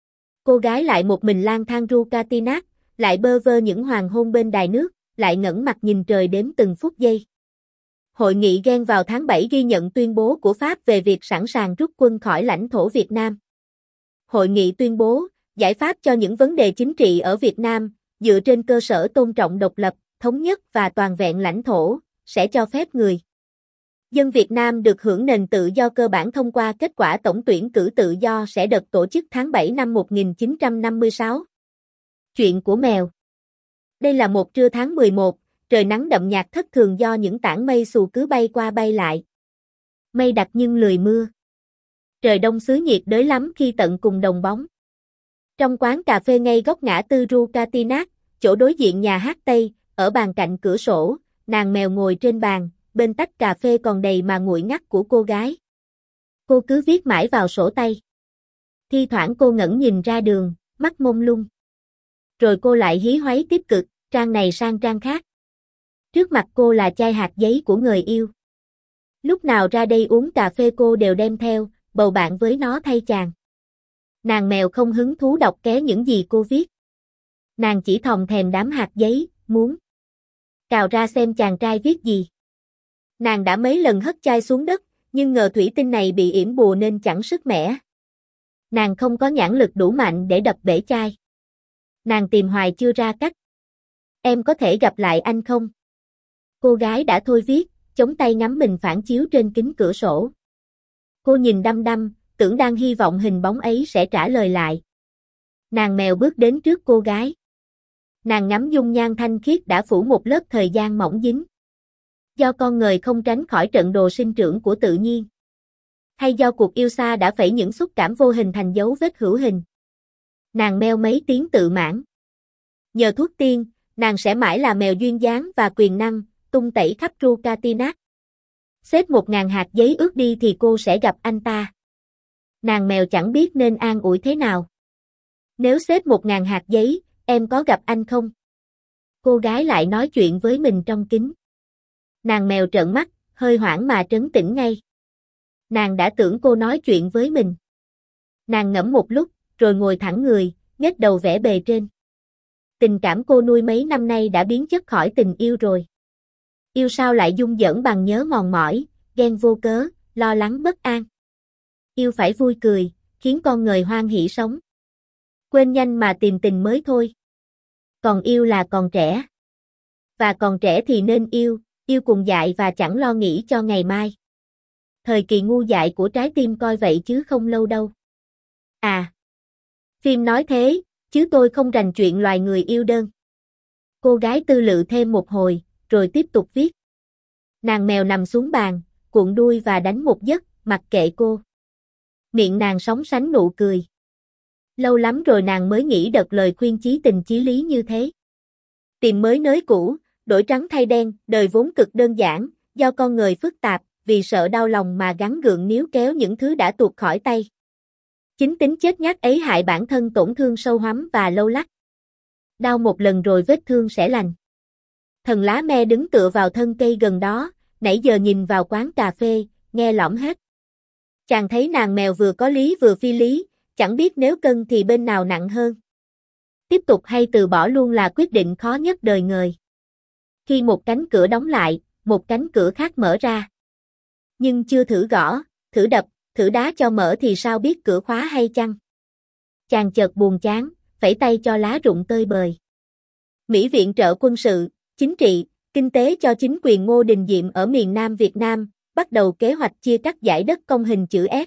Cô gái lại một mình lang thang Rucatinac, lại bơ vơ những hoàng hôn bên đài nước, lại ngẩng mặt nhìn trời đếm từng phút giây. Hội nghị Gen vào tháng bảy ghi nhận tuyên bố của Pháp về việc sẵn sàng rút quân khỏi lãnh thổ Việt Nam. Hội nghị tuyên bố, giải pháp cho những vấn đề chính trị ở Việt Nam, dựa trên cơ sở tôn trọng độc lập, thống nhất và toàn vẹn lãnh thổ, sẽ cho phép người dân Việt Nam được hưởng nền tự do cơ bản thông qua kết quả tổng tuyển cử tự do sẽ được tổ chức tháng bảy năm một nghìn chín trăm năm mươi sáu. Chuyện của mèo. Đây là một trưa tháng mười một, trời nắng đậm nhạt thất thường do những tảng mây xù cứ bay qua bay lại. Mây đặc nhưng lười mưa. Trời đông xứ nhiệt đới lắm khi tận cùng đồng bóng. Trong quán cà phê ngay góc ngã tư Rucatinac, chỗ đối diện nhà hát Tây, ở bàn cạnh cửa sổ, nàng mèo ngồi trên bàn, bên tách cà phê còn đầy mà nguội ngắt của cô gái. Cô cứ viết mãi vào sổ tay. Thi thoảng cô ngẩng nhìn ra đường, mắt mông lung. Rồi cô lại hí hoáy tiếp cực, trang này sang trang khác. Trước mặt cô là chai hạt giấy của người yêu. Lúc nào ra đây uống cà phê cô đều đem theo, bầu bạn với nó thay chàng. Nàng mèo không hứng thú đọc ké những gì cô viết. Nàng chỉ thòng thèm đám hạt giấy, muốn Cào ra xem chàng trai viết gì. Nàng đã mấy lần hất chai xuống đất, nhưng ngờ thủy tinh này bị yểm bùa nên chẳng sức mẻ. Nàng không có nhãn lực đủ mạnh để đập bể chai. Nàng tìm hoài chưa ra cách. Em có thể gặp lại anh không? Cô gái đã thôi viết, chống tay ngắm mình phản chiếu trên kính cửa sổ. Cô nhìn đăm đăm, tưởng đang hy vọng hình bóng ấy sẽ trả lời lại. Nàng mèo bước đến trước cô gái. Nàng ngắm dung nhan thanh khiết đã phủ một lớp thời gian mỏng dính. Do con người không tránh khỏi trận đồ sinh trưởng của tự nhiên. Hay do cuộc yêu xa đã phẩy những xúc cảm vô hình thành dấu vết hữu hình. Nàng meo mấy tiếng tự mãn. Nhờ thuốc tiên, nàng sẽ mãi là mèo duyên dáng và quyền năng, tung tẩy khắp Trucatinas. Xếp một ngàn hạt giấy ướt đi thì cô sẽ gặp anh ta. Nàng mèo chẳng biết nên an ủi thế nào. Nếu xếp một ngàn hạt giấy, em có gặp anh không? Cô gái lại nói chuyện với mình trong kính. Nàng mèo trợn mắt, hơi hoảng mà trấn tĩnh ngay. Nàng đã tưởng cô nói chuyện với mình. Nàng ngẫm một lúc, rồi ngồi thẳng người, nhếch đầu vẽ bề trên. Tình cảm cô nuôi mấy năm nay đã biến chất khỏi tình yêu rồi. Yêu sao lại dung dởn bằng nhớ mòn mỏi, ghen vô cớ, lo lắng bất an. Yêu phải vui cười, khiến con người hoan hỉ sống. Quên nhanh mà tìm tình mới thôi. Còn yêu là còn trẻ. Và còn trẻ thì nên yêu, yêu cùng dại và chẳng lo nghĩ cho ngày mai. Thời kỳ ngu dại của trái tim coi vậy chứ không lâu đâu. À. Phim nói thế, chứ tôi không rành chuyện loài người yêu đơn. Cô gái tư lự thêm một hồi, rồi tiếp tục viết. Nàng mèo nằm xuống bàn, cuộn đuôi và đánh một giấc, mặc kệ cô. Miệng nàng sóng sánh nụ cười. Lâu lắm rồi nàng mới nghĩ đợt lời khuyên chí tình chí lý như thế. Tìm mới nới cũ, đổi trắng thay đen, đời vốn cực đơn giản, do con người phức tạp, vì sợ đau lòng mà gắn gượng níu kéo những thứ đã tuột khỏi tay. Chính tính chết nhát ấy hại bản thân tổn thương sâu hoắm và lâu lắc. Đau một lần rồi vết thương sẽ lành. Thần lá me đứng tựa vào thân cây gần đó, nãy giờ nhìn vào quán cà phê, nghe lỏm hết. Chàng thấy nàng mèo vừa có lý vừa phi lý, chẳng biết nếu cân thì bên nào nặng hơn. Tiếp tục hay từ bỏ luôn là quyết định khó nhất đời người. Khi một cánh cửa đóng lại, một cánh cửa khác mở ra. Nhưng chưa thử gõ, thử đập, thử đá cho mở thì sao biết cửa khóa hay chăng? Chàng chợt buồn chán, phẩy tay cho lá rụng tơi bời. Mỹ viện trợ quân sự, chính trị, kinh tế cho chính quyền Ngô Đình Diệm ở miền Nam Việt Nam, bắt đầu kế hoạch chia cắt dải đất công hình chữ S.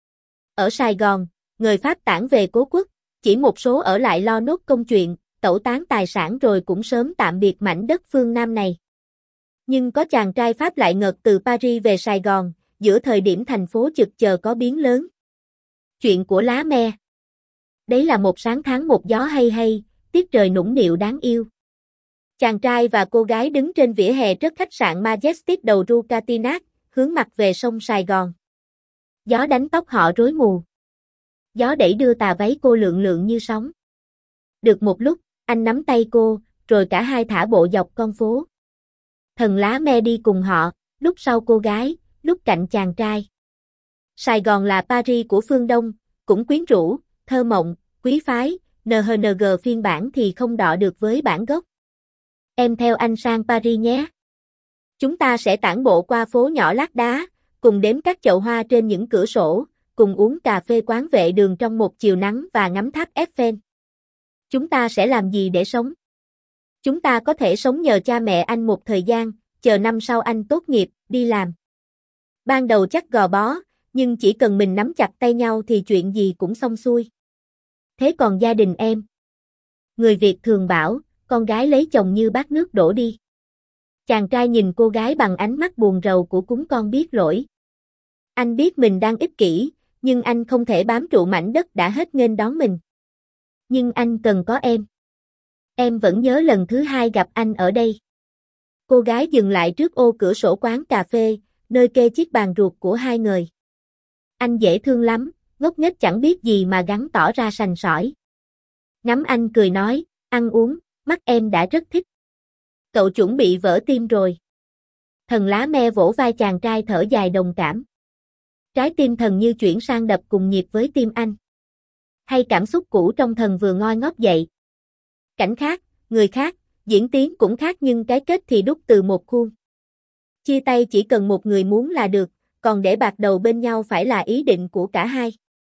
Ở Sài Gòn, người Pháp tản về cố quốc, chỉ một số ở lại lo nốt công chuyện, tẩu tán tài sản rồi cũng sớm tạm biệt mảnh đất phương Nam này. Nhưng có chàng trai Pháp lại ngợt từ Paris về Sài Gòn, giữa thời điểm thành phố chực chờ có biến lớn. Chuyện của lá me. Đấy là một sáng tháng một gió hay hay, tiết trời nũng nịu đáng yêu. Chàng trai và cô gái đứng trên vỉa hè trước khách sạn Majestic đầu Trucatinas, hướng mặt về sông Sài Gòn. Gió đánh tóc họ rối mù. Gió đẩy đưa tà váy cô lượn lượn như sóng. Được một lúc, anh nắm tay cô, rồi cả hai thả bộ dọc con phố. Thần lá me đi cùng họ, lúc sau cô gái, lúc cạnh chàng trai. Sài Gòn là Paris của phương Đông, cũng quyến rũ, thơ mộng, quý phái, en hát en giê phiên bản thì không đọ được với bản gốc. Em theo anh sang Paris nhé. Chúng ta sẽ tản bộ qua phố nhỏ lát đá, cùng đếm các chậu hoa trên những cửa sổ, cùng uống cà phê quán vệ đường trong một chiều nắng và ngắm tháp Eiffel. Chúng ta sẽ làm gì để sống? Chúng ta có thể sống nhờ cha mẹ anh một thời gian, chờ năm sau anh tốt nghiệp, đi làm. Ban đầu chắc gò bó, nhưng chỉ cần mình nắm chặt tay nhau thì chuyện gì cũng xong xuôi. Thế còn gia đình em? Người Việt thường bảo, con gái lấy chồng như bát nước đổ đi. Chàng trai nhìn cô gái bằng ánh mắt buồn rầu của cún con biết lỗi. Anh biết mình đang ích kỷ, nhưng anh không thể bám trụ mảnh đất đã hết nghênh đón mình. Nhưng anh cần có em. Em vẫn nhớ lần thứ hai gặp anh ở đây. Cô gái dừng lại trước ô cửa sổ quán cà phê, nơi kê chiếc bàn ruột của hai người. Anh dễ thương lắm, ngốc nghếch chẳng biết gì mà gắng tỏ ra sành sỏi. Ngắm anh cười nói, ăn uống, mắt em đã rất thích. Cậu chuẩn bị vỡ tim rồi. Thần lá me vỗ vai chàng trai thở dài đồng cảm. Trái tim thần như chuyển sang đập cùng nhịp với tim anh. Hay cảm xúc cũ trong thần vừa ngoi ngót dậy. Cảnh khác, người khác, diễn tiến cũng khác nhưng cái kết thì đúc từ một khuôn. Chia tay chỉ cần một người muốn là được, còn để bạc đầu bên nhau phải là ý định của cả hai.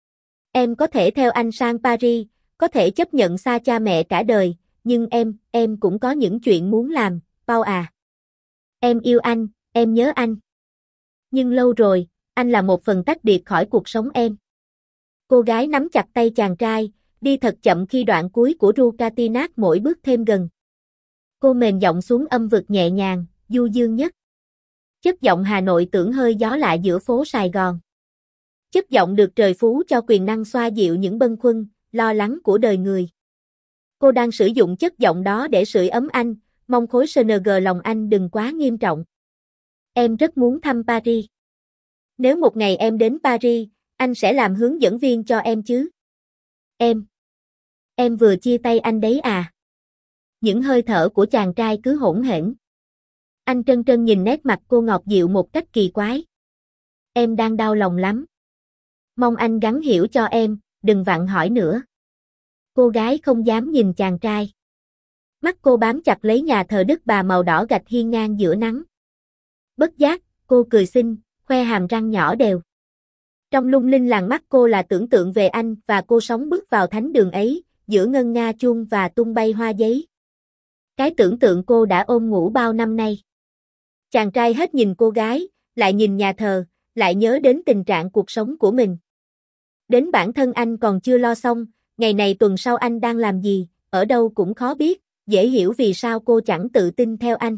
Em có thể theo anh sang Paris, có thể chấp nhận xa cha mẹ cả đời, nhưng em, em cũng có những chuyện muốn làm, Paul à. Em yêu anh, em nhớ anh. Nhưng lâu rồi, anh là một phần tách biệt khỏi cuộc sống em. Cô gái nắm chặt tay chàng trai, đi thật chậm khi đoạn cuối của ru Catinat mỗi bước thêm gần. Cô mềm giọng xuống âm vực nhẹ nhàng, du dương nhất. Chất giọng Hà Nội tưởng hơi gió lạ giữa phố Sài Gòn. Chất giọng được trời phú cho quyền năng xoa dịu những bâng khuâng, lo lắng của đời người. Cô đang sử dụng chất giọng đó để sưởi ấm anh, mong khối xê en giê lòng anh đừng quá nghiêm trọng. Em rất muốn thăm Paris. Nếu một ngày em đến Paris, anh sẽ làm hướng dẫn viên cho em chứ? Em. Em vừa chia tay anh đấy à? Những hơi thở của chàng trai cứ hỗn hển. Anh trân trân nhìn nét mặt cô ngọt dịu một cách kỳ quái. Em đang đau lòng lắm. Mong anh gắng hiểu cho em, đừng vặn hỏi nữa. Cô gái không dám nhìn chàng trai. Mắt cô bám chặt lấy nhà thờ Đức Bà màu đỏ gạch hiên ngang giữa nắng. Bất giác, cô cười xinh, khoe hàm răng nhỏ đều. Trong lung linh làng mắt cô là tưởng tượng về anh và cô sống bước vào thánh đường ấy, giữa ngân nga chuông và tung bay hoa giấy. Cái tưởng tượng cô đã ôm ngủ bao năm nay. Chàng trai hết nhìn cô gái, lại nhìn nhà thờ, lại nhớ đến tình trạng cuộc sống của mình. Đến bản thân anh còn chưa lo xong, ngày này tuần sau anh đang làm gì, ở đâu cũng khó biết, dễ hiểu vì sao cô chẳng tự tin theo anh.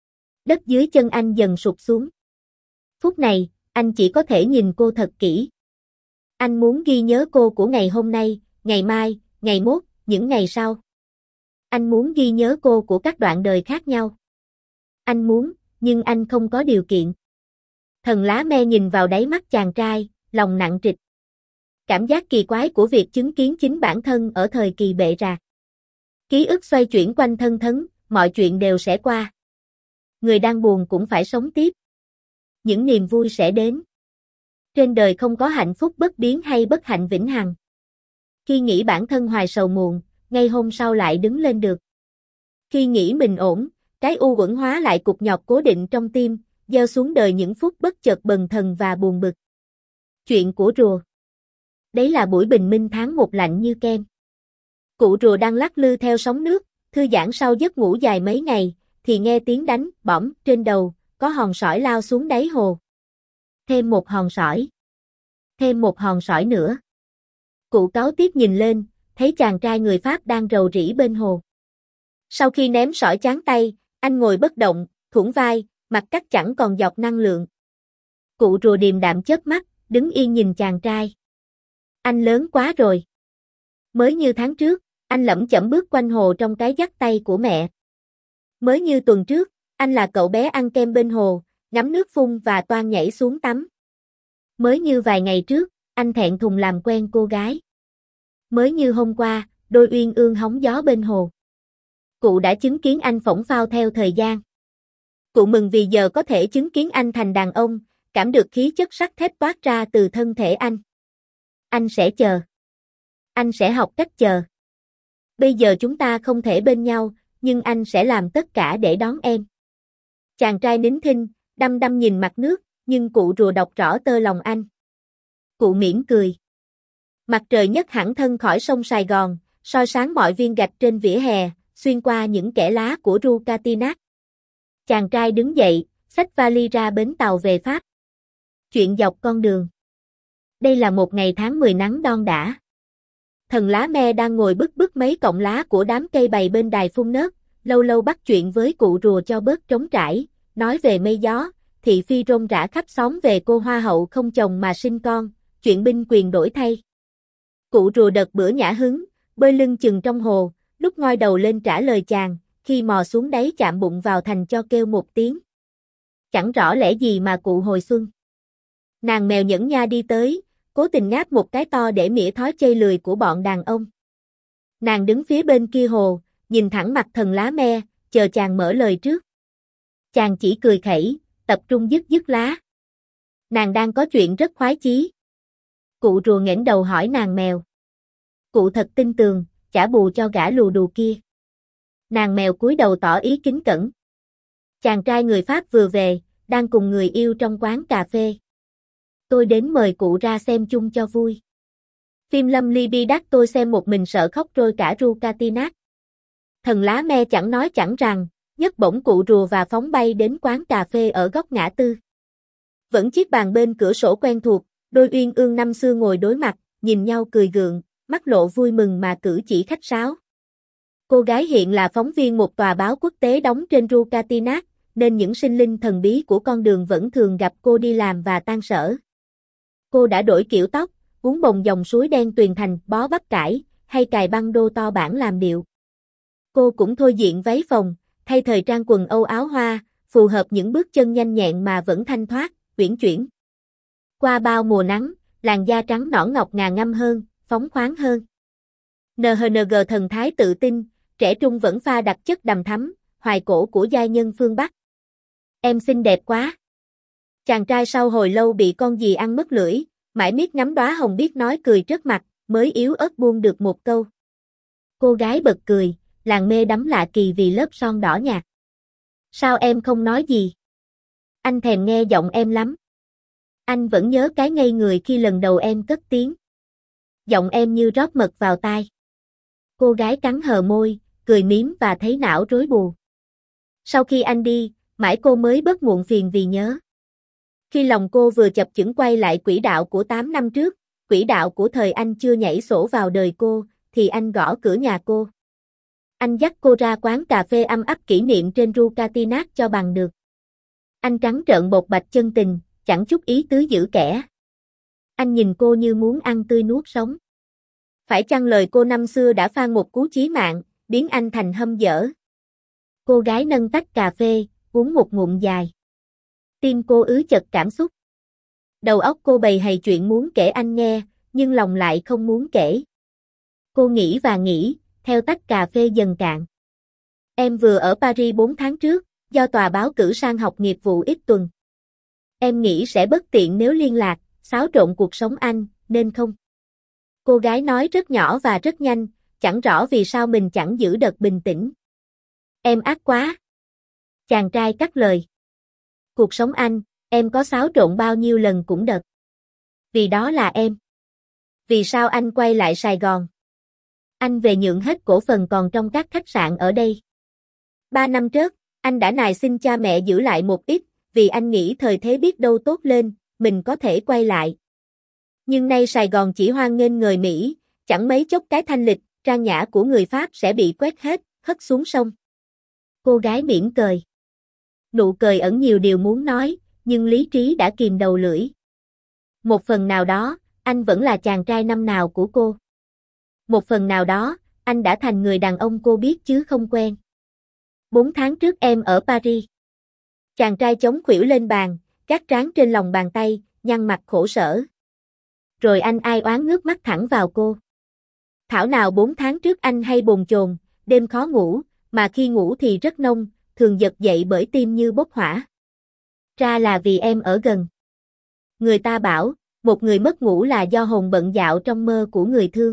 Đất dưới chân anh dần sụp xuống. Phút này, anh chỉ có thể nhìn cô thật kỹ. Anh muốn ghi nhớ cô của ngày hôm nay, ngày mai, ngày mốt, những ngày sau. Anh muốn ghi nhớ cô của các đoạn đời khác nhau. Anh muốn, nhưng anh không có điều kiện. Thần lá me nhìn vào đáy mắt chàng trai, lòng nặng trịch. Cảm giác kỳ quái của việc chứng kiến chính bản thân ở thời kỳ bệ rạc. Ký ức xoay chuyển quanh thân thấn, mọi chuyện đều sẽ qua. Người đang buồn cũng phải sống tiếp. Những niềm vui sẽ đến. Trên đời không có hạnh phúc bất biến hay bất hạnh vĩnh hằng. Khi nghĩ bản thân hoài sầu muộn, ngay hôm sau lại đứng lên được. Khi nghĩ mình ổn, cái u uẩn hóa lại cục nhọc cố định trong tim, gieo xuống đời những phút bất chợt bần thần và buồn bực. Chuyện của rùa. Đấy là buổi bình minh tháng một lạnh như kem. Cụ rùa đang lắc lư theo sóng nước, thư giãn sau giấc ngủ dài mấy ngày, thì nghe tiếng đánh, bõm, trên đầu, có hòn sỏi lao xuống đáy hồ. Thêm một hòn sỏi. Thêm một hòn sỏi nữa. Cụ cáu tiếp nhìn lên, thấy chàng trai người Pháp đang rầu rĩ bên hồ. Sau khi ném sỏi chán tay, anh ngồi bất động, thủng vai, mặt cắt chẳng còn giọt năng lượng. Cụ rùa điềm đạm chớp mắt, đứng yên nhìn chàng trai. Anh lớn quá rồi. Mới như tháng trước, anh lẩm chẩm bước quanh hồ trong cái dắt tay của mẹ. Mới như tuần trước, anh là cậu bé ăn kem bên hồ, ngắm nước phun và toan nhảy xuống tắm. Mới như vài ngày trước, anh thẹn thùng làm quen cô gái. Mới như hôm qua, đôi uyên ương hóng gió bên hồ. Cụ đã chứng kiến anh phỏng phao theo thời gian. Cụ mừng vì giờ có thể chứng kiến anh thành đàn ông, cảm được khí chất sắt thép toát ra từ thân thể anh. Anh sẽ chờ. Anh sẽ học cách chờ. Bây giờ chúng ta không thể bên nhau, nhưng anh sẽ làm tất cả để đón em. Chàng trai nín thinh, đăm đăm nhìn mặt nước, nhưng cụ rùa đọc rõ tơ lòng anh. Cụ mỉm cười. Mặt trời nhấc hẳn thân khỏi sông Sài Gòn, soi sáng mọi viên gạch trên vỉa hè, xuyên qua những kẽ lá của ru Catinat. Chàng trai đứng dậy, xách vali ra bến tàu về Pháp. Chuyện dọc con đường. Đây là một ngày tháng mười nắng đon đả. Thần lá me đang ngồi bứt bứt mấy cọng lá của đám cây bày bên đài phun nớt, lâu lâu bắt chuyện với cụ rùa cho bớt trống trải, nói về mây gió, thị phi rôm rã khắp xóm về cô hoa hậu không chồng mà sinh con, chuyện binh quyền đổi thay. Cụ rùa đợt bữa nhã hứng, bơi lưng chừng trong hồ, lúc ngoi đầu lên trả lời chàng, khi mò xuống đáy chạm bụng vào thành cho kêu một tiếng. Chẳng rõ lẽ gì mà cụ hồi xuân. Nàng mèo nhẫn nha đi tới, cố tình ngáp một cái to để mỉa thói chây lười của bọn đàn ông. Nàng đứng phía bên kia hồ, nhìn thẳng mặt thần lá me, chờ chàng mở lời trước. Chàng chỉ cười khẩy, tập trung dứt dứt lá. Nàng đang có chuyện rất khoái chí. Cụ rùa nghển đầu hỏi nàng mèo. Cụ thật tin tường, trả bù cho gã lù đù kia. Nàng mèo cúi đầu tỏ ý kính cẩn. Chàng trai người Pháp vừa về, đang cùng người yêu trong quán cà phê. Tôi đến mời cụ ra xem chung cho vui. Phim Lâm Ly Bi Đắc tôi xem một mình sợ khóc trôi cả ru Catinac. Thần lá me chẳng nói chẳng rằng, nhấc bổng cụ rùa và phóng bay đến quán cà phê ở góc ngã tư. Vẫn chiếc bàn bên cửa sổ quen thuộc, đôi uyên ương năm xưa ngồi đối mặt, nhìn nhau cười gượng, mắt lộ vui mừng mà cử chỉ khách sáo. Cô gái hiện là phóng viên một tòa báo quốc tế đóng trên ru Catinac, nên những sinh linh thần bí của con đường vẫn thường gặp cô đi làm và tan sở. Cô đã đổi kiểu tóc, uống bồng dòng suối đen tuyền thành bó bắp cải, hay cài băng đô to bản làm điệu. Cô cũng thôi diện váy phồng, thay thời trang quần âu áo hoa, phù hợp những bước chân nhanh nhẹn mà vẫn thanh thoát, uyển chuyển. Qua bao mùa nắng, làn da trắng nõn ngọc ngà ngăm hơn, phóng khoáng hơn. en hát en giê thần thái tự tin, trẻ trung vẫn pha đặc chất đằm thắm, hoài cổ của giai nhân phương Bắc. Em xinh đẹp quá. Chàng trai sau hồi lâu bị con gì ăn mất lưỡi, mãi miết ngắm đóa hồng biết nói cười trước mặt, mới yếu ớt buông được một câu. Cô gái bật cười, làng mê đắm lạ kỳ vì lớp son đỏ nhạt. Sao em không nói gì? Anh thèm nghe giọng em lắm. Anh vẫn nhớ cái ngây người khi lần đầu em cất tiếng. Giọng em như rót mật vào tai. Cô gái cắn hờ môi, cười mím và thấy não rối bù. Sau khi anh đi, mãi cô mới bớt muộn phiền vì nhớ. Khi lòng cô vừa chập chững quay lại quỹ đạo của tám năm trước, quỹ đạo của thời anh chưa nhảy sổ vào đời cô, thì anh gõ cửa nhà cô. Anh dắt cô ra quán cà phê âm ấp kỷ niệm trên ru Catinac cho bằng được. Anh trắng trợn bộc bạch chân tình, chẳng chút ý tứ giữ kẻ. Anh nhìn cô như muốn ăn tươi nuốt sống. Phải chăng lời cô năm xưa đã phang một cú chí mạng, biến anh thành hâm dở? Cô gái nâng tách cà phê, uống một ngụm dài. Tim cô ứ chật cảm xúc. Đầu óc cô bầy hầy chuyện muốn kể anh nghe, nhưng lòng lại không muốn kể. Cô nghĩ và nghĩ, theo tách cà phê dần cạn. Em vừa ở Paris bốn tháng trước, do tòa báo cử sang học nghiệp vụ ít tuần. Em nghĩ sẽ bất tiện nếu liên lạc, xáo trộn cuộc sống anh, nên không? Cô gái nói rất nhỏ và rất nhanh, chẳng rõ vì sao mình chẳng giữ được bình tĩnh. Em ác quá. Chàng trai cắt lời. Cuộc sống anh, em có xáo trộn bao nhiêu lần cũng được. Vì đó là em. Vì sao anh quay lại Sài Gòn? Anh về nhượng hết cổ phần còn trong các khách sạn ở đây. Ba năm trước, anh đã nài xin cha mẹ giữ lại một ít, vì anh nghĩ thời thế biết đâu tốt lên, mình có thể quay lại. Nhưng nay Sài Gòn chỉ hoan nghênh người Mỹ, chẳng mấy chốc cái thanh lịch, trang nhã của người Pháp sẽ bị quét hết, hất xuống sông. Cô gái mỉm cười. Nụ cười ẩn nhiều điều muốn nói, nhưng lý trí đã kìm đầu lưỡi. Một phần nào đó, anh vẫn là chàng trai năm nào của cô. Một phần nào đó, anh đã thành người đàn ông cô biết chứ không quen. Bốn tháng trước em ở Paris. Chàng trai chống khuỷu lên bàn, gác trán trên lòng bàn tay, nhăn mặt khổ sở. Rồi anh ai oán ngước mắt thẳng vào cô. Thảo nào bốn tháng trước anh hay bồn chồn, đêm khó ngủ, mà khi ngủ thì rất nông, thường giật dậy bởi tim như bốc hỏa. Ra là vì em ở gần. Người ta bảo, một người mất ngủ là do hồn bận dạo trong mơ của người thương.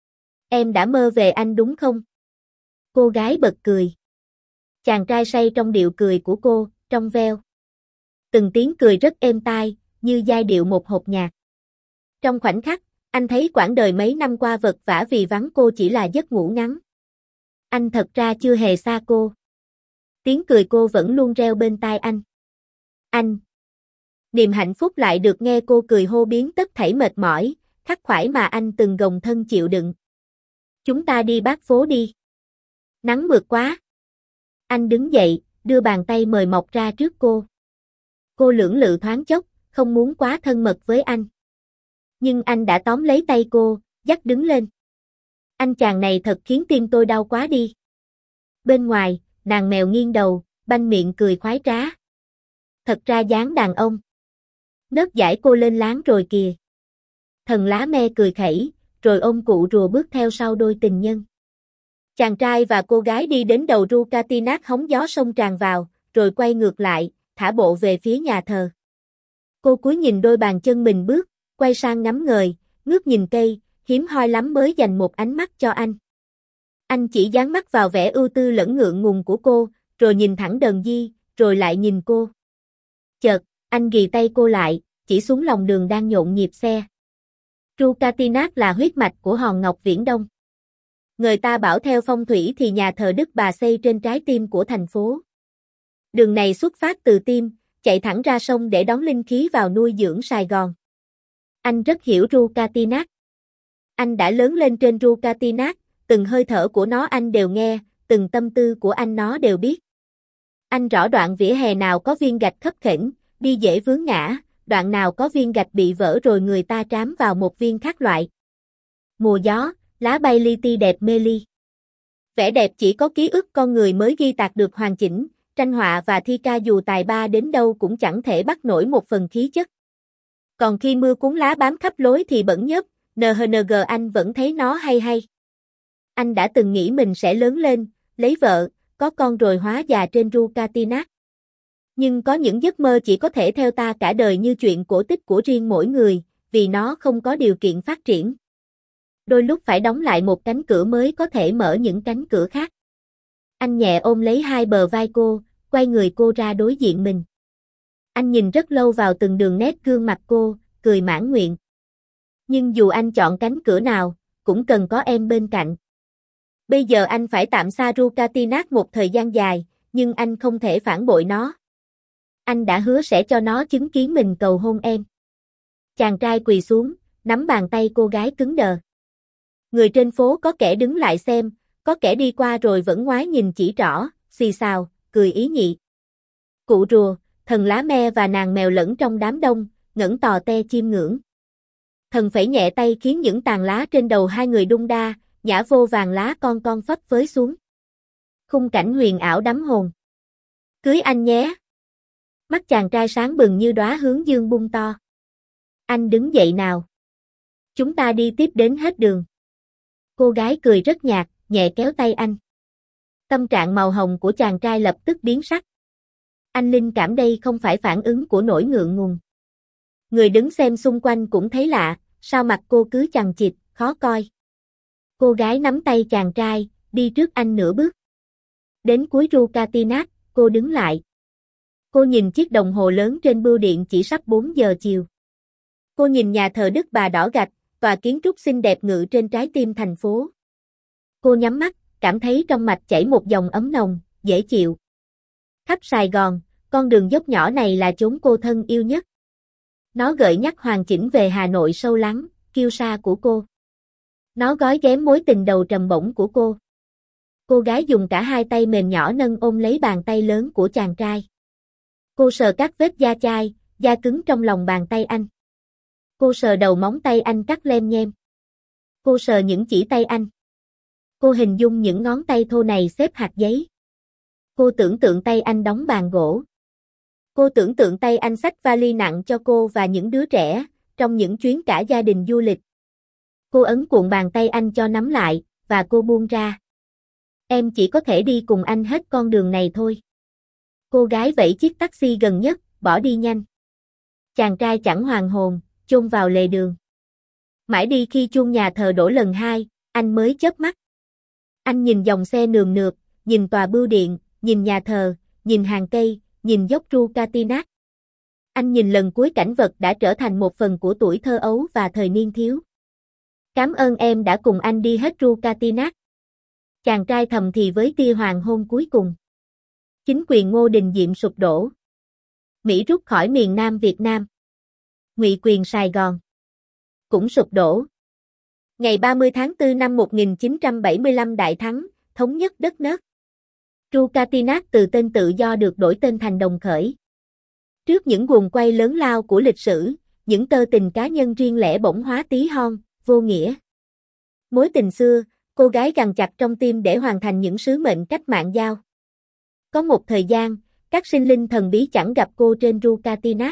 Em đã mơ về anh đúng không? Cô gái bật cười. Chàng trai say trong điệu cười của cô, trong veo. Từng tiếng cười rất êm tai, như giai điệu một hộp nhạc. Trong khoảnh khắc, anh thấy quãng đời mấy năm qua vật vã vì vắng cô chỉ là giấc ngủ ngắn. Anh thật ra chưa hề xa cô. Tiếng cười cô vẫn luôn reo bên tai anh. Anh. Niềm hạnh phúc lại được nghe cô cười hô biến tất thảy mệt mỏi, khắc khoải mà anh từng gồng thân chịu đựng. Chúng ta đi bát phố đi. Nắng mượt quá. Anh đứng dậy, đưa bàn tay mời mọc ra trước cô. Cô lưỡng lự thoáng chốc, không muốn quá thân mật với anh. Nhưng anh đã tóm lấy tay cô, dắt đứng lên. Anh chàng này thật khiến tim tôi đau quá đi. Bên ngoài, nàng mèo nghiêng đầu, banh miệng cười khoái trá. Thật ra dáng đàn ông. Nớt giải cô lên láng rồi kìa. Thần lá me cười khẩy, rồi ôm cụ rùa bước theo sau đôi tình nhân. Chàng trai và cô gái đi đến đầu ru Catinac hóng gió sông tràn vào, rồi quay ngược lại, thả bộ về phía nhà thờ. Cô cúi nhìn đôi bàn chân mình bước, quay sang ngắm ngời, ngước nhìn cây, hiếm hoi lắm mới dành một ánh mắt cho anh. Anh chỉ dán mắt vào vẻ ưu tư lẫn ngượng ngùng của cô, rồi nhìn thẳng Đần Di, rồi lại nhìn cô. Chợt, anh ghì tay cô lại, chỉ xuống lòng đường đang nhộn nhịp xe. Trucatinac là huyết mạch của hòn ngọc Viễn Đông. Người ta bảo theo phong thủy thì nhà thờ Đức Bà xây trên trái tim của thành phố. Đường này xuất phát từ tim, chạy thẳng ra sông để đón linh khí vào nuôi dưỡng Sài Gòn. Anh rất hiểu Trucatinac. Anh đã lớn lên trên Trucatinac, từng hơi thở của nó anh đều nghe, từng tâm tư của anh nó đều biết. Anh rõ đoạn vỉa hè nào có viên gạch khấp khểnh, đi dễ vướng ngã, đoạn nào có viên gạch bị vỡ rồi người ta trám vào một viên khác loại. Mùa gió, lá bay li ti đẹp mê ly. Vẻ đẹp chỉ có ký ức con người mới ghi tạc được hoàn chỉnh, tranh họa và thi ca dù tài ba đến đâu cũng chẳng thể bắt nổi một phần khí chất. Còn khi mưa cuốn lá bám khắp lối thì bẩn nhớp, en hát en giê anh vẫn thấy nó hay hay. Anh đã từng nghĩ mình sẽ lớn lên, lấy vợ, có con rồi hóa già trên Trucatinac. Nhưng có những giấc mơ chỉ có thể theo ta cả đời như chuyện cổ tích của riêng mỗi người, vì nó không có điều kiện phát triển. Đôi lúc phải đóng lại một cánh cửa mới có thể mở những cánh cửa khác. Anh nhẹ ôm lấy hai bờ vai cô, quay người cô ra đối diện mình. Anh nhìn rất lâu vào từng đường nét gương mặt cô, cười mãn nguyện. Nhưng dù anh chọn cánh cửa nào, cũng cần có em bên cạnh. Bây giờ anh phải tạm xa Trucatinac một thời gian dài, nhưng anh không thể phản bội nó. Anh đã hứa sẽ cho nó chứng kiến mình cầu hôn em. Chàng trai quỳ xuống, nắm bàn tay cô gái cứng đờ. Người trên phố có kẻ đứng lại xem, có kẻ đi qua rồi vẫn ngoái nhìn chỉ trỏ, xì xào, cười ý nhị. Cụ rùa, thần lá me và nàng mèo lẫn trong đám đông, ngẩng tò te chiêm ngưỡng. Thần phẩy nhẹ tay khiến những tàn lá trên đầu hai người đung đa, nhả vô vàng lá con con phấp phới xuống. Khung cảnh huyền ảo đắm hồn. Cưới anh nhé. Mắt chàng trai sáng bừng như đóa hướng dương bung to. Anh đứng dậy nào. Chúng ta đi tiếp đến hết đường. Cô gái cười rất nhạt, nhẹ kéo tay anh. Tâm trạng màu hồng của chàng trai lập tức biến sắc. Anh linh cảm đây không phải phản ứng của nỗi ngượng ngùng. Người đứng xem xung quanh cũng thấy lạ, sao mặt cô cứ chằng chịt, khó coi. Cô gái nắm tay chàng trai, đi trước anh nửa bước. Đến cuối Trucatinac, cô đứng lại. Cô nhìn chiếc đồng hồ lớn trên bưu điện chỉ sắp bốn giờ chiều. Cô nhìn nhà thờ Đức Bà đỏ gạch, tòa kiến trúc xinh đẹp ngự trên trái tim thành phố. Cô nhắm mắt, cảm thấy trong mạch chảy một dòng ấm nồng, dễ chịu. Khắp Sài Gòn, con đường dốc nhỏ này là chốn cô thân yêu nhất. Nó gợi nhắc hoàn chỉnh về Hà Nội sâu lắng, kiêu sa của cô. Nó gói ghém mối tình đầu trầm bổng của cô. Cô gái dùng cả hai tay mềm nhỏ nâng ôm lấy bàn tay lớn của chàng trai. Cô sờ các vết da chai, da cứng trong lòng bàn tay anh. Cô sờ đầu móng tay anh cắt lem nhem. Cô sờ những chỉ tay anh. Cô hình dung những ngón tay thô này xếp hạt giấy. Cô tưởng tượng tay anh đóng bàn gỗ. Cô tưởng tượng tay anh xách vali nặng cho cô và những đứa trẻ, trong những chuyến cả gia đình du lịch. Cô ấn cuộn bàn tay anh cho nắm lại, và cô buông ra. Em chỉ có thể đi cùng anh hết con đường này thôi. Cô gái vẫy chiếc taxi gần nhất, bỏ đi nhanh. Chàng trai chẳng hoàn hồn, chôn vào lề đường. Mãi đi khi chuông nhà thờ đổ lần hai, anh mới chớp mắt. Anh nhìn dòng xe nườm nượp, nhìn tòa bưu điện, nhìn nhà thờ, nhìn hàng cây, nhìn dốc Trucatinac. Anh nhìn lần cuối cảnh vật đã trở thành một phần của tuổi thơ ấu và thời niên thiếu. Cảm ơn em đã cùng anh đi hết Trucatinac. Chàng trai thầm thì với tia hoàng hôn cuối cùng. Chính quyền Ngô Đình Diệm sụp đổ. Mỹ rút khỏi miền Nam Việt Nam. Ngụy quyền Sài Gòn cũng sụp đổ. Ngày ba mươi tháng tư năm một nghìn chín trăm bảy mươi lăm đại thắng, thống nhất đất nước. Trucatinac từ tên tự do được đổi tên thành Đồng Khởi. Trước những guồng quay lớn lao của lịch sử, những tơ tình cá nhân riêng lẻ bỗng hóa tí hon, vô nghĩa. Mối tình xưa, cô gái gằn chặt trong tim để hoàn thành những sứ mệnh cách mạng giao. Có một thời gian, các sinh linh thần bí chẳng gặp cô trên Trucatinac.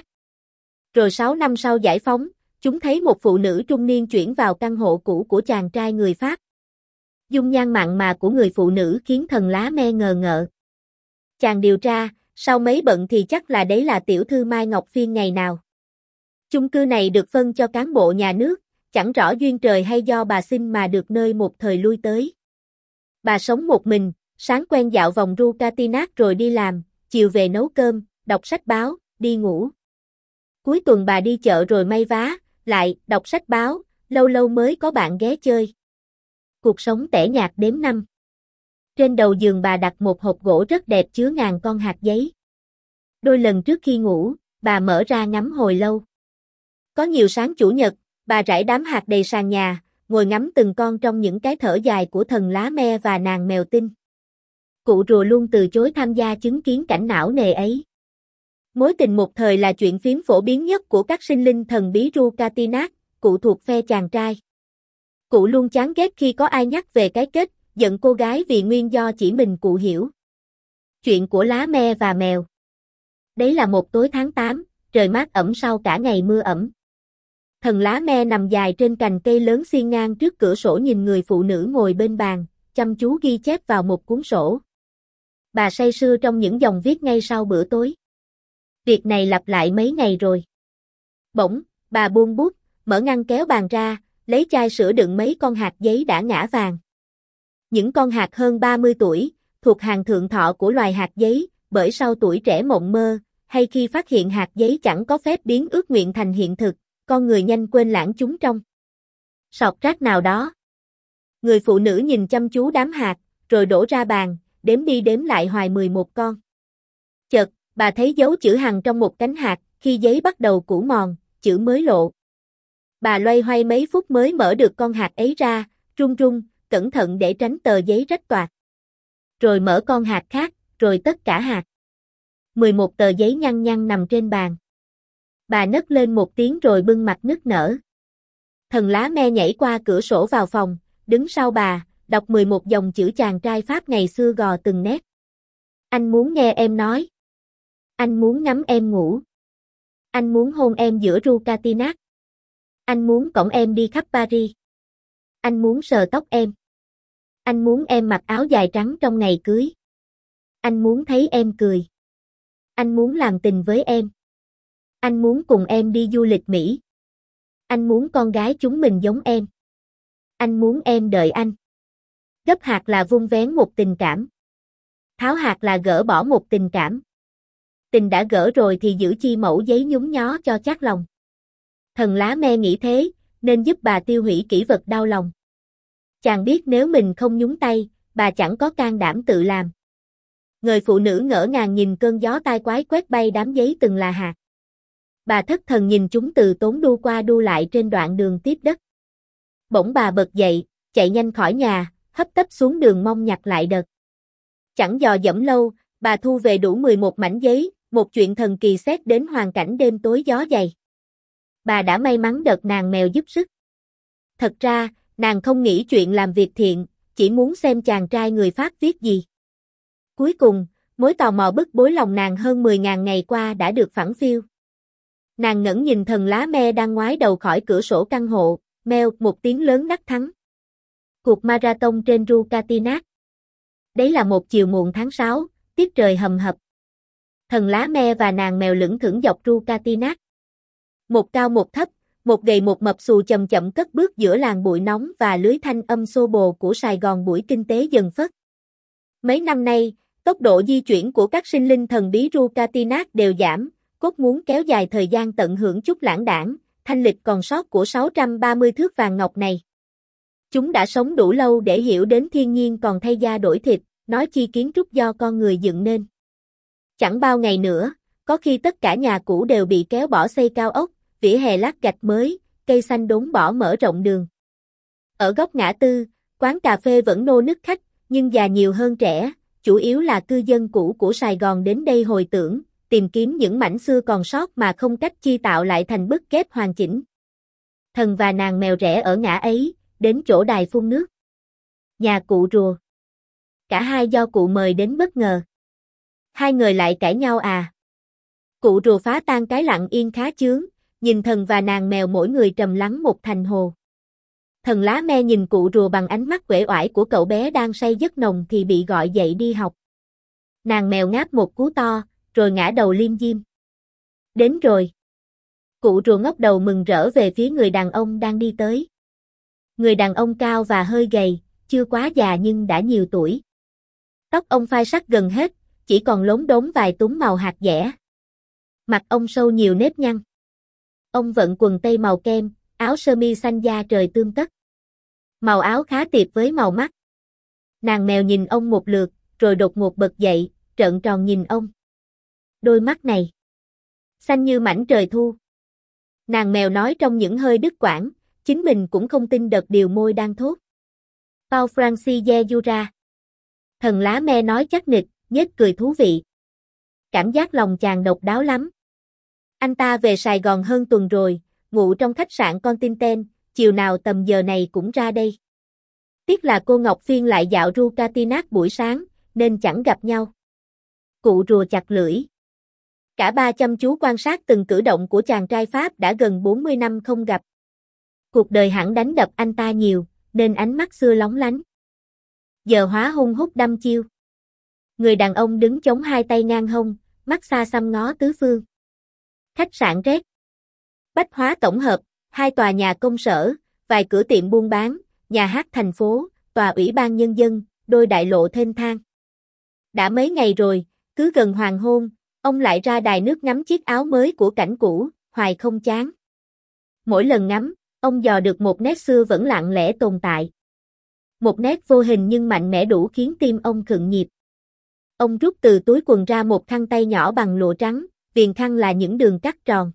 Rồi sáu năm sau giải phóng, chúng thấy một phụ nữ trung niên chuyển vào căn hộ cũ của chàng trai người Pháp. Dung nhan mặn mà của người phụ nữ khiến thần lá me ngờ ngợ. Chàng điều tra, sau mấy bận thì chắc là đấy là tiểu thư Mai Ngọc Phiên ngày nào. Chung cư này được phân cho cán bộ nhà nước, chẳng rõ duyên trời hay do bà xin mà được nơi một thời lui tới. Bà sống một mình, sáng quen dạo vòng Rucatinak rồi đi làm, chiều về nấu cơm, đọc sách báo, đi ngủ. Cuối tuần bà đi chợ rồi may vá, lại, đọc sách báo, lâu lâu mới có bạn ghé chơi. Cuộc sống tẻ nhạt đếm năm. Trên đầu giường bà đặt một hộp gỗ rất đẹp chứa ngàn con hạt giấy. Đôi lần trước khi ngủ, bà mở ra ngắm hồi lâu. Có nhiều sáng chủ nhật, bà rải đám hạt đầy sàn nhà, ngồi ngắm từng con trong những cái thở dài của thần lá me và nàng mèo tinh. Cụ rùa luôn từ chối tham gia chứng kiến cảnh não nề ấy. Mối tình một thời là chuyện phiếm phổ biến nhất của các sinh linh thần bí Rucatinak, cụ thuộc phe chàng trai. Cụ luôn chán ghét khi có ai nhắc về cái kết, giận cô gái vì nguyên do chỉ mình cụ hiểu. Chuyện của lá me và mèo. Đấy là một tối tháng tám, trời mát ẩm sau cả ngày mưa ẩm. Thần lá me nằm dài trên cành cây lớn xiên ngang trước cửa sổ nhìn người phụ nữ ngồi bên bàn, chăm chú ghi chép vào một cuốn sổ. Bà say sưa trong những dòng viết ngay sau bữa tối. Việc này lặp lại mấy ngày rồi. Bỗng, bà buông bút, mở ngăn kéo bàn ra, lấy chai sữa đựng mấy con hạt giấy đã ngã vàng. Những con hạt hơn ba mươi tuổi, thuộc hàng thượng thọ của loài hạt giấy, bởi sau tuổi trẻ mộng mơ, hay khi phát hiện hạt giấy chẳng có phép biến ước nguyện thành hiện thực, con người nhanh quên lãng chúng trong sọt rác nào đó. Người phụ nữ nhìn chăm chú đám hạt, rồi đổ ra bàn, đếm đi đếm lại hoài mười một con. Chợt, bà thấy dấu chữ hằng trong một cánh hạt, khi giấy bắt đầu cũ mòn, chữ mới lộ. Bà loay hoay mấy phút mới mở được con hạt ấy ra, run run, cẩn thận để tránh tờ giấy rách toạc. Rồi mở con hạt khác, rồi tất cả hạt. mười một tờ giấy nhăn nhăn nằm trên bàn. Bà nấc lên một tiếng rồi bưng mặt nức nở. Thần lá me nhảy qua cửa sổ vào phòng, đứng sau bà, đọc mười một dòng chữ chàng trai Pháp ngày xưa gò từng nét. Anh muốn nghe em nói. Anh muốn ngắm em ngủ. Anh muốn hôn em giữa Rucatinak. Anh muốn cõng em đi khắp Paris. Anh muốn sờ tóc em. Anh muốn em mặc áo dài trắng trong ngày cưới. Anh muốn thấy em cười. Anh muốn làm tình với em. Anh muốn cùng em đi du lịch Mỹ. Anh muốn con gái chúng mình giống em. Anh muốn em đợi anh. Gấp hạt là vun vén một tình cảm. Tháo hạt là gỡ bỏ một tình cảm. Tình đã gỡ rồi thì giữ chi mẩu giấy nhúng nhó cho chắc lòng. Thần lá me nghĩ thế, nên giúp bà tiêu hủy kỷ vật đau lòng. Chàng biết nếu mình không nhúng tay, bà chẳng có can đảm tự làm. Người phụ nữ ngỡ ngàng nhìn cơn gió tai quái quét bay đám giấy từng là hạt. Bà thất thần nhìn chúng từ tốn đu qua đu lại trên đoạn đường tiếp đất. Bỗng bà bật dậy, chạy nhanh khỏi nhà, hấp tấp xuống đường mong nhặt lại đợt. Chẳng dò dẫm lâu, bà thu về đủ mười một mảnh giấy, một chuyện thần kỳ xét đến hoàn cảnh đêm tối gió dày. Bà đã may mắn đợt nàng mèo giúp sức. Thật ra, nàng không nghĩ chuyện làm việc thiện, chỉ muốn xem chàng trai người Pháp viết gì. Cuối cùng, mối tò mò bức bối lòng nàng hơn mười ngàn ngày qua đã được phẳng phiu. Nàng ngẩng nhìn thần lá me đang ngoái đầu khỏi cửa sổ căn hộ, meo một tiếng lớn đắc thắng. Cuộc marathon trên Rucatinak. Đấy là một chiều muộn tháng sáu, tiết trời hầm hập. Thần lá me và nàng mèo lững thững dọc Rucatinak. Một cao một thấp, một gầy một mập xù chậm chậm cất bước giữa làn bụi nóng và lưới thanh âm xô bồ của Sài Gòn buổi kinh tế dần phất. Mấy năm nay, tốc độ di chuyển của các sinh linh thần bí Rucatinak đều giảm, cốt muốn kéo dài thời gian tận hưởng chút lãng đãng, thanh lịch còn sót của sáu trăm ba mươi thước vàng ngọc này. Chúng đã sống đủ lâu để hiểu đến thiên nhiên còn thay da đổi thịt, nói chi kiến trúc do con người dựng nên. Chẳng bao ngày nữa, có khi tất cả nhà cũ đều bị kéo bỏ xây cao ốc, vỉa hè lát gạch mới, cây xanh đốn bỏ mở rộng đường. Ở góc ngã tư, quán cà phê vẫn nô nức khách, nhưng già nhiều hơn trẻ, chủ yếu là cư dân cũ của Sài Gòn đến đây hồi tưởng, tìm kiếm những mảnh xưa còn sót mà không cách chi tạo lại thành bức ghép hoàn chỉnh. Thần và nàng mèo rẽ ở ngã ấy, đến chỗ đài phun nước. Nhà cụ rùa. Cả hai do cụ mời đến bất ngờ. Hai người lại cãi nhau à? Cụ rùa phá tan cái lặng yên khá chướng, nhìn thần và nàng mèo mỗi người trầm lắng một thành hồ. Thần lá me nhìn cụ rùa bằng ánh mắt uể oải của cậu bé đang say giấc nồng thì bị gọi dậy đi học. Nàng mèo ngáp một cú to, rồi ngã đầu liêm diêm. Đến rồi. Cụ rùa ngóc đầu mừng rỡ về phía người đàn ông đang đi tới. Người đàn ông cao và hơi gầy, chưa quá già nhưng đã nhiều tuổi. Tóc ông phai sắc gần hết, chỉ còn lốm đốm vài túm màu hạt dẻ. Mặt ông sâu nhiều nếp nhăn. Ông vận quần tây màu kem, áo sơ mi xanh da trời tươm tất. Màu áo khá tiệp với màu mắt. Nàng mèo nhìn ông một lượt, rồi đột ngột bật dậy, trợn tròn nhìn ông. Đôi mắt này, xanh như mảnh trời thu. Nàng mèo nói trong những hơi đứt quãng, chính mình cũng không tin đợt điều môi đang thốt. Pau Francis Jura. Thần lá me nói chắc nịch, nhếch cười thú vị. Cảm giác lòng chàng độc đáo lắm. Anh ta về Sài Gòn hơn tuần rồi, ngủ trong khách sạn Continental, chiều nào tầm giờ này cũng ra đây. Tiếc là cô Ngọc Phiên lại dạo ru Catinac buổi sáng, nên chẳng gặp nhau. Cụ rùa chặt lưỡi. Cả ba chăm chú quan sát từng cử động của chàng trai Pháp đã gần bốn mươi năm không gặp. Cuộc đời hẳn đánh đập anh ta nhiều, nên ánh mắt xưa lóng lánh. Giờ hóa hung hút đăm chiêu. Người đàn ông đứng chống hai tay ngang hông, mắt xa xăm ngó tứ phương. Khách sạn Red. Bách hóa tổng hợp, hai tòa nhà công sở, vài cửa tiệm buôn bán, nhà hát thành phố, tòa ủy ban nhân dân, đôi đại lộ thênh thang. Đã mấy ngày rồi, cứ gần hoàng hôn, ông lại ra đài nước ngắm chiếc áo mới của cảnh cũ, hoài không chán. Mỗi lần ngắm, ông dò được một nét xưa vẫn lặng lẽ tồn tại. Một nét vô hình nhưng mạnh mẽ đủ khiến tim ông khựng nhịp. Ông rút từ túi quần ra một khăn tay nhỏ bằng lụa trắng, viền khăn là những đường cắt tròn.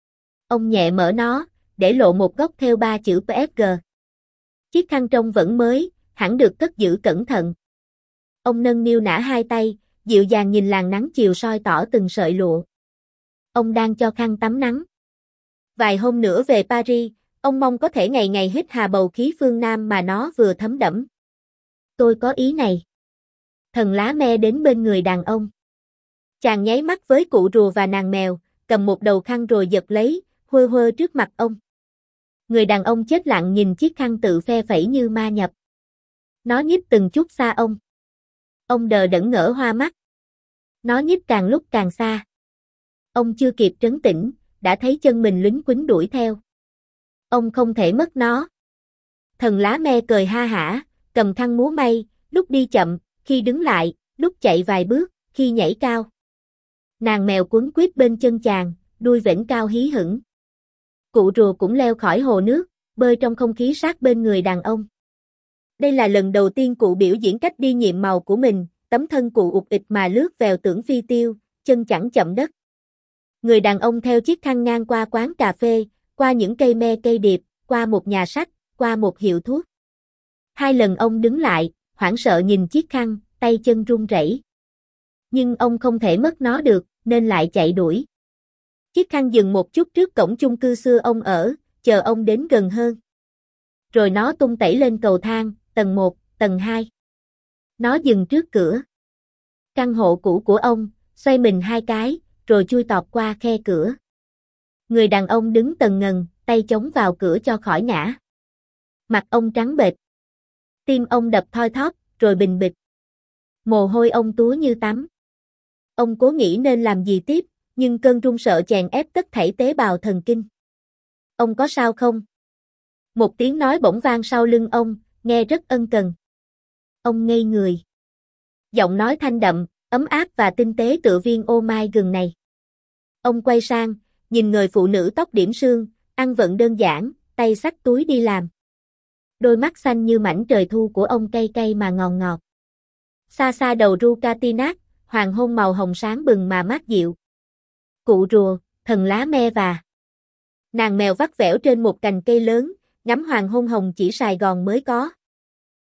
Ông nhẹ mở nó, để lộ một góc theo ba chữ pê ét giê. Chiếc khăn trông vẫn mới, hẳn được cất giữ cẩn thận. Ông nâng niu nã hai tay, dịu dàng nhìn làn nắng chiều soi tỏ từng sợi lụa. Ông đang cho khăn tắm nắng. Vài hôm nữa về Paris, ông mong có thể ngày ngày hít hà bầu khí phương Nam mà nó vừa thấm đẫm. Tôi có ý này. Thần lá me đến bên người đàn ông. Chàng nháy mắt với cụ rùa và nàng mèo, cầm một đầu khăn rồi giật lấy, huơ huơ trước mặt ông. Người đàn ông chết lặng nhìn chiếc khăn tự phe phẩy như ma nhập. Nó nhích từng chút xa ông. Ông đờ đẫn ngỡ hoa mắt. Nó nhích càng lúc càng xa. Ông chưa kịp trấn tĩnh, đã thấy chân mình lính quýnh đuổi theo. Ông không thể mất nó. Thần lá me cười ha hả, cầm khăn múa may, lúc đi chậm, khi đứng lại, lúc chạy vài bước, khi nhảy cao. Nàng mèo quấn quýt bên chân chàng, đuôi vểnh cao hí hửng. Cụ rùa cũng leo khỏi hồ nước, bơi trong không khí sát bên người đàn ông. Đây là lần đầu tiên cụ biểu diễn cách đi nhiệm màu của mình, tấm thân cụ ụt ịch mà lướt vèo tưởng phi tiêu, chân chẳng chậm đất. Người đàn ông theo chiếc khăn ngang qua quán cà phê, qua những cây me cây điệp, qua một nhà sách, qua một hiệu thuốc. Hai lần ông đứng lại, hoảng sợ nhìn chiếc khăn, tay chân run rẩy. Nhưng ông không thể mất nó được, nên lại chạy đuổi. Chiếc khăn dừng một chút trước cổng chung cư xưa ông ở, chờ ông đến gần hơn. Rồi nó tung tẩy lên cầu thang, tầng một, tầng hai. Nó dừng trước cửa. Căn hộ cũ của ông, xoay mình hai cái, rồi chui tọt qua khe cửa. Người đàn ông đứng tần ngần, tay chống vào cửa cho khỏi ngã. Mặt ông trắng bệch. Tim ông đập thoi thóp, rồi bình bịch. Mồ hôi ông túa như tắm. Ông cố nghĩ nên làm gì tiếp, nhưng cơn run sợ chèn ép tất thảy tế bào thần kinh. Ông có sao không? Một tiếng nói bỗng vang sau lưng ông, nghe rất ân cần. Ông ngây người. Giọng nói thanh đậm, ấm áp và tinh tế tựa viên ô mai gừng này. Ông quay sang, nhìn người phụ nữ tóc điểm sương, ăn vận đơn giản, tay xách túi đi làm. Đôi mắt xanh như mảnh trời thu của ông cay cay mà ngọt ngọt. Xa xa đầu ru Catinac, hoàng hôn màu hồng sáng bừng mà mát dịu. Cụ rùa, thần lá me và nàng mèo vắt vẻo trên một cành cây lớn, ngắm hoàng hôn hồng chỉ Sài Gòn mới có.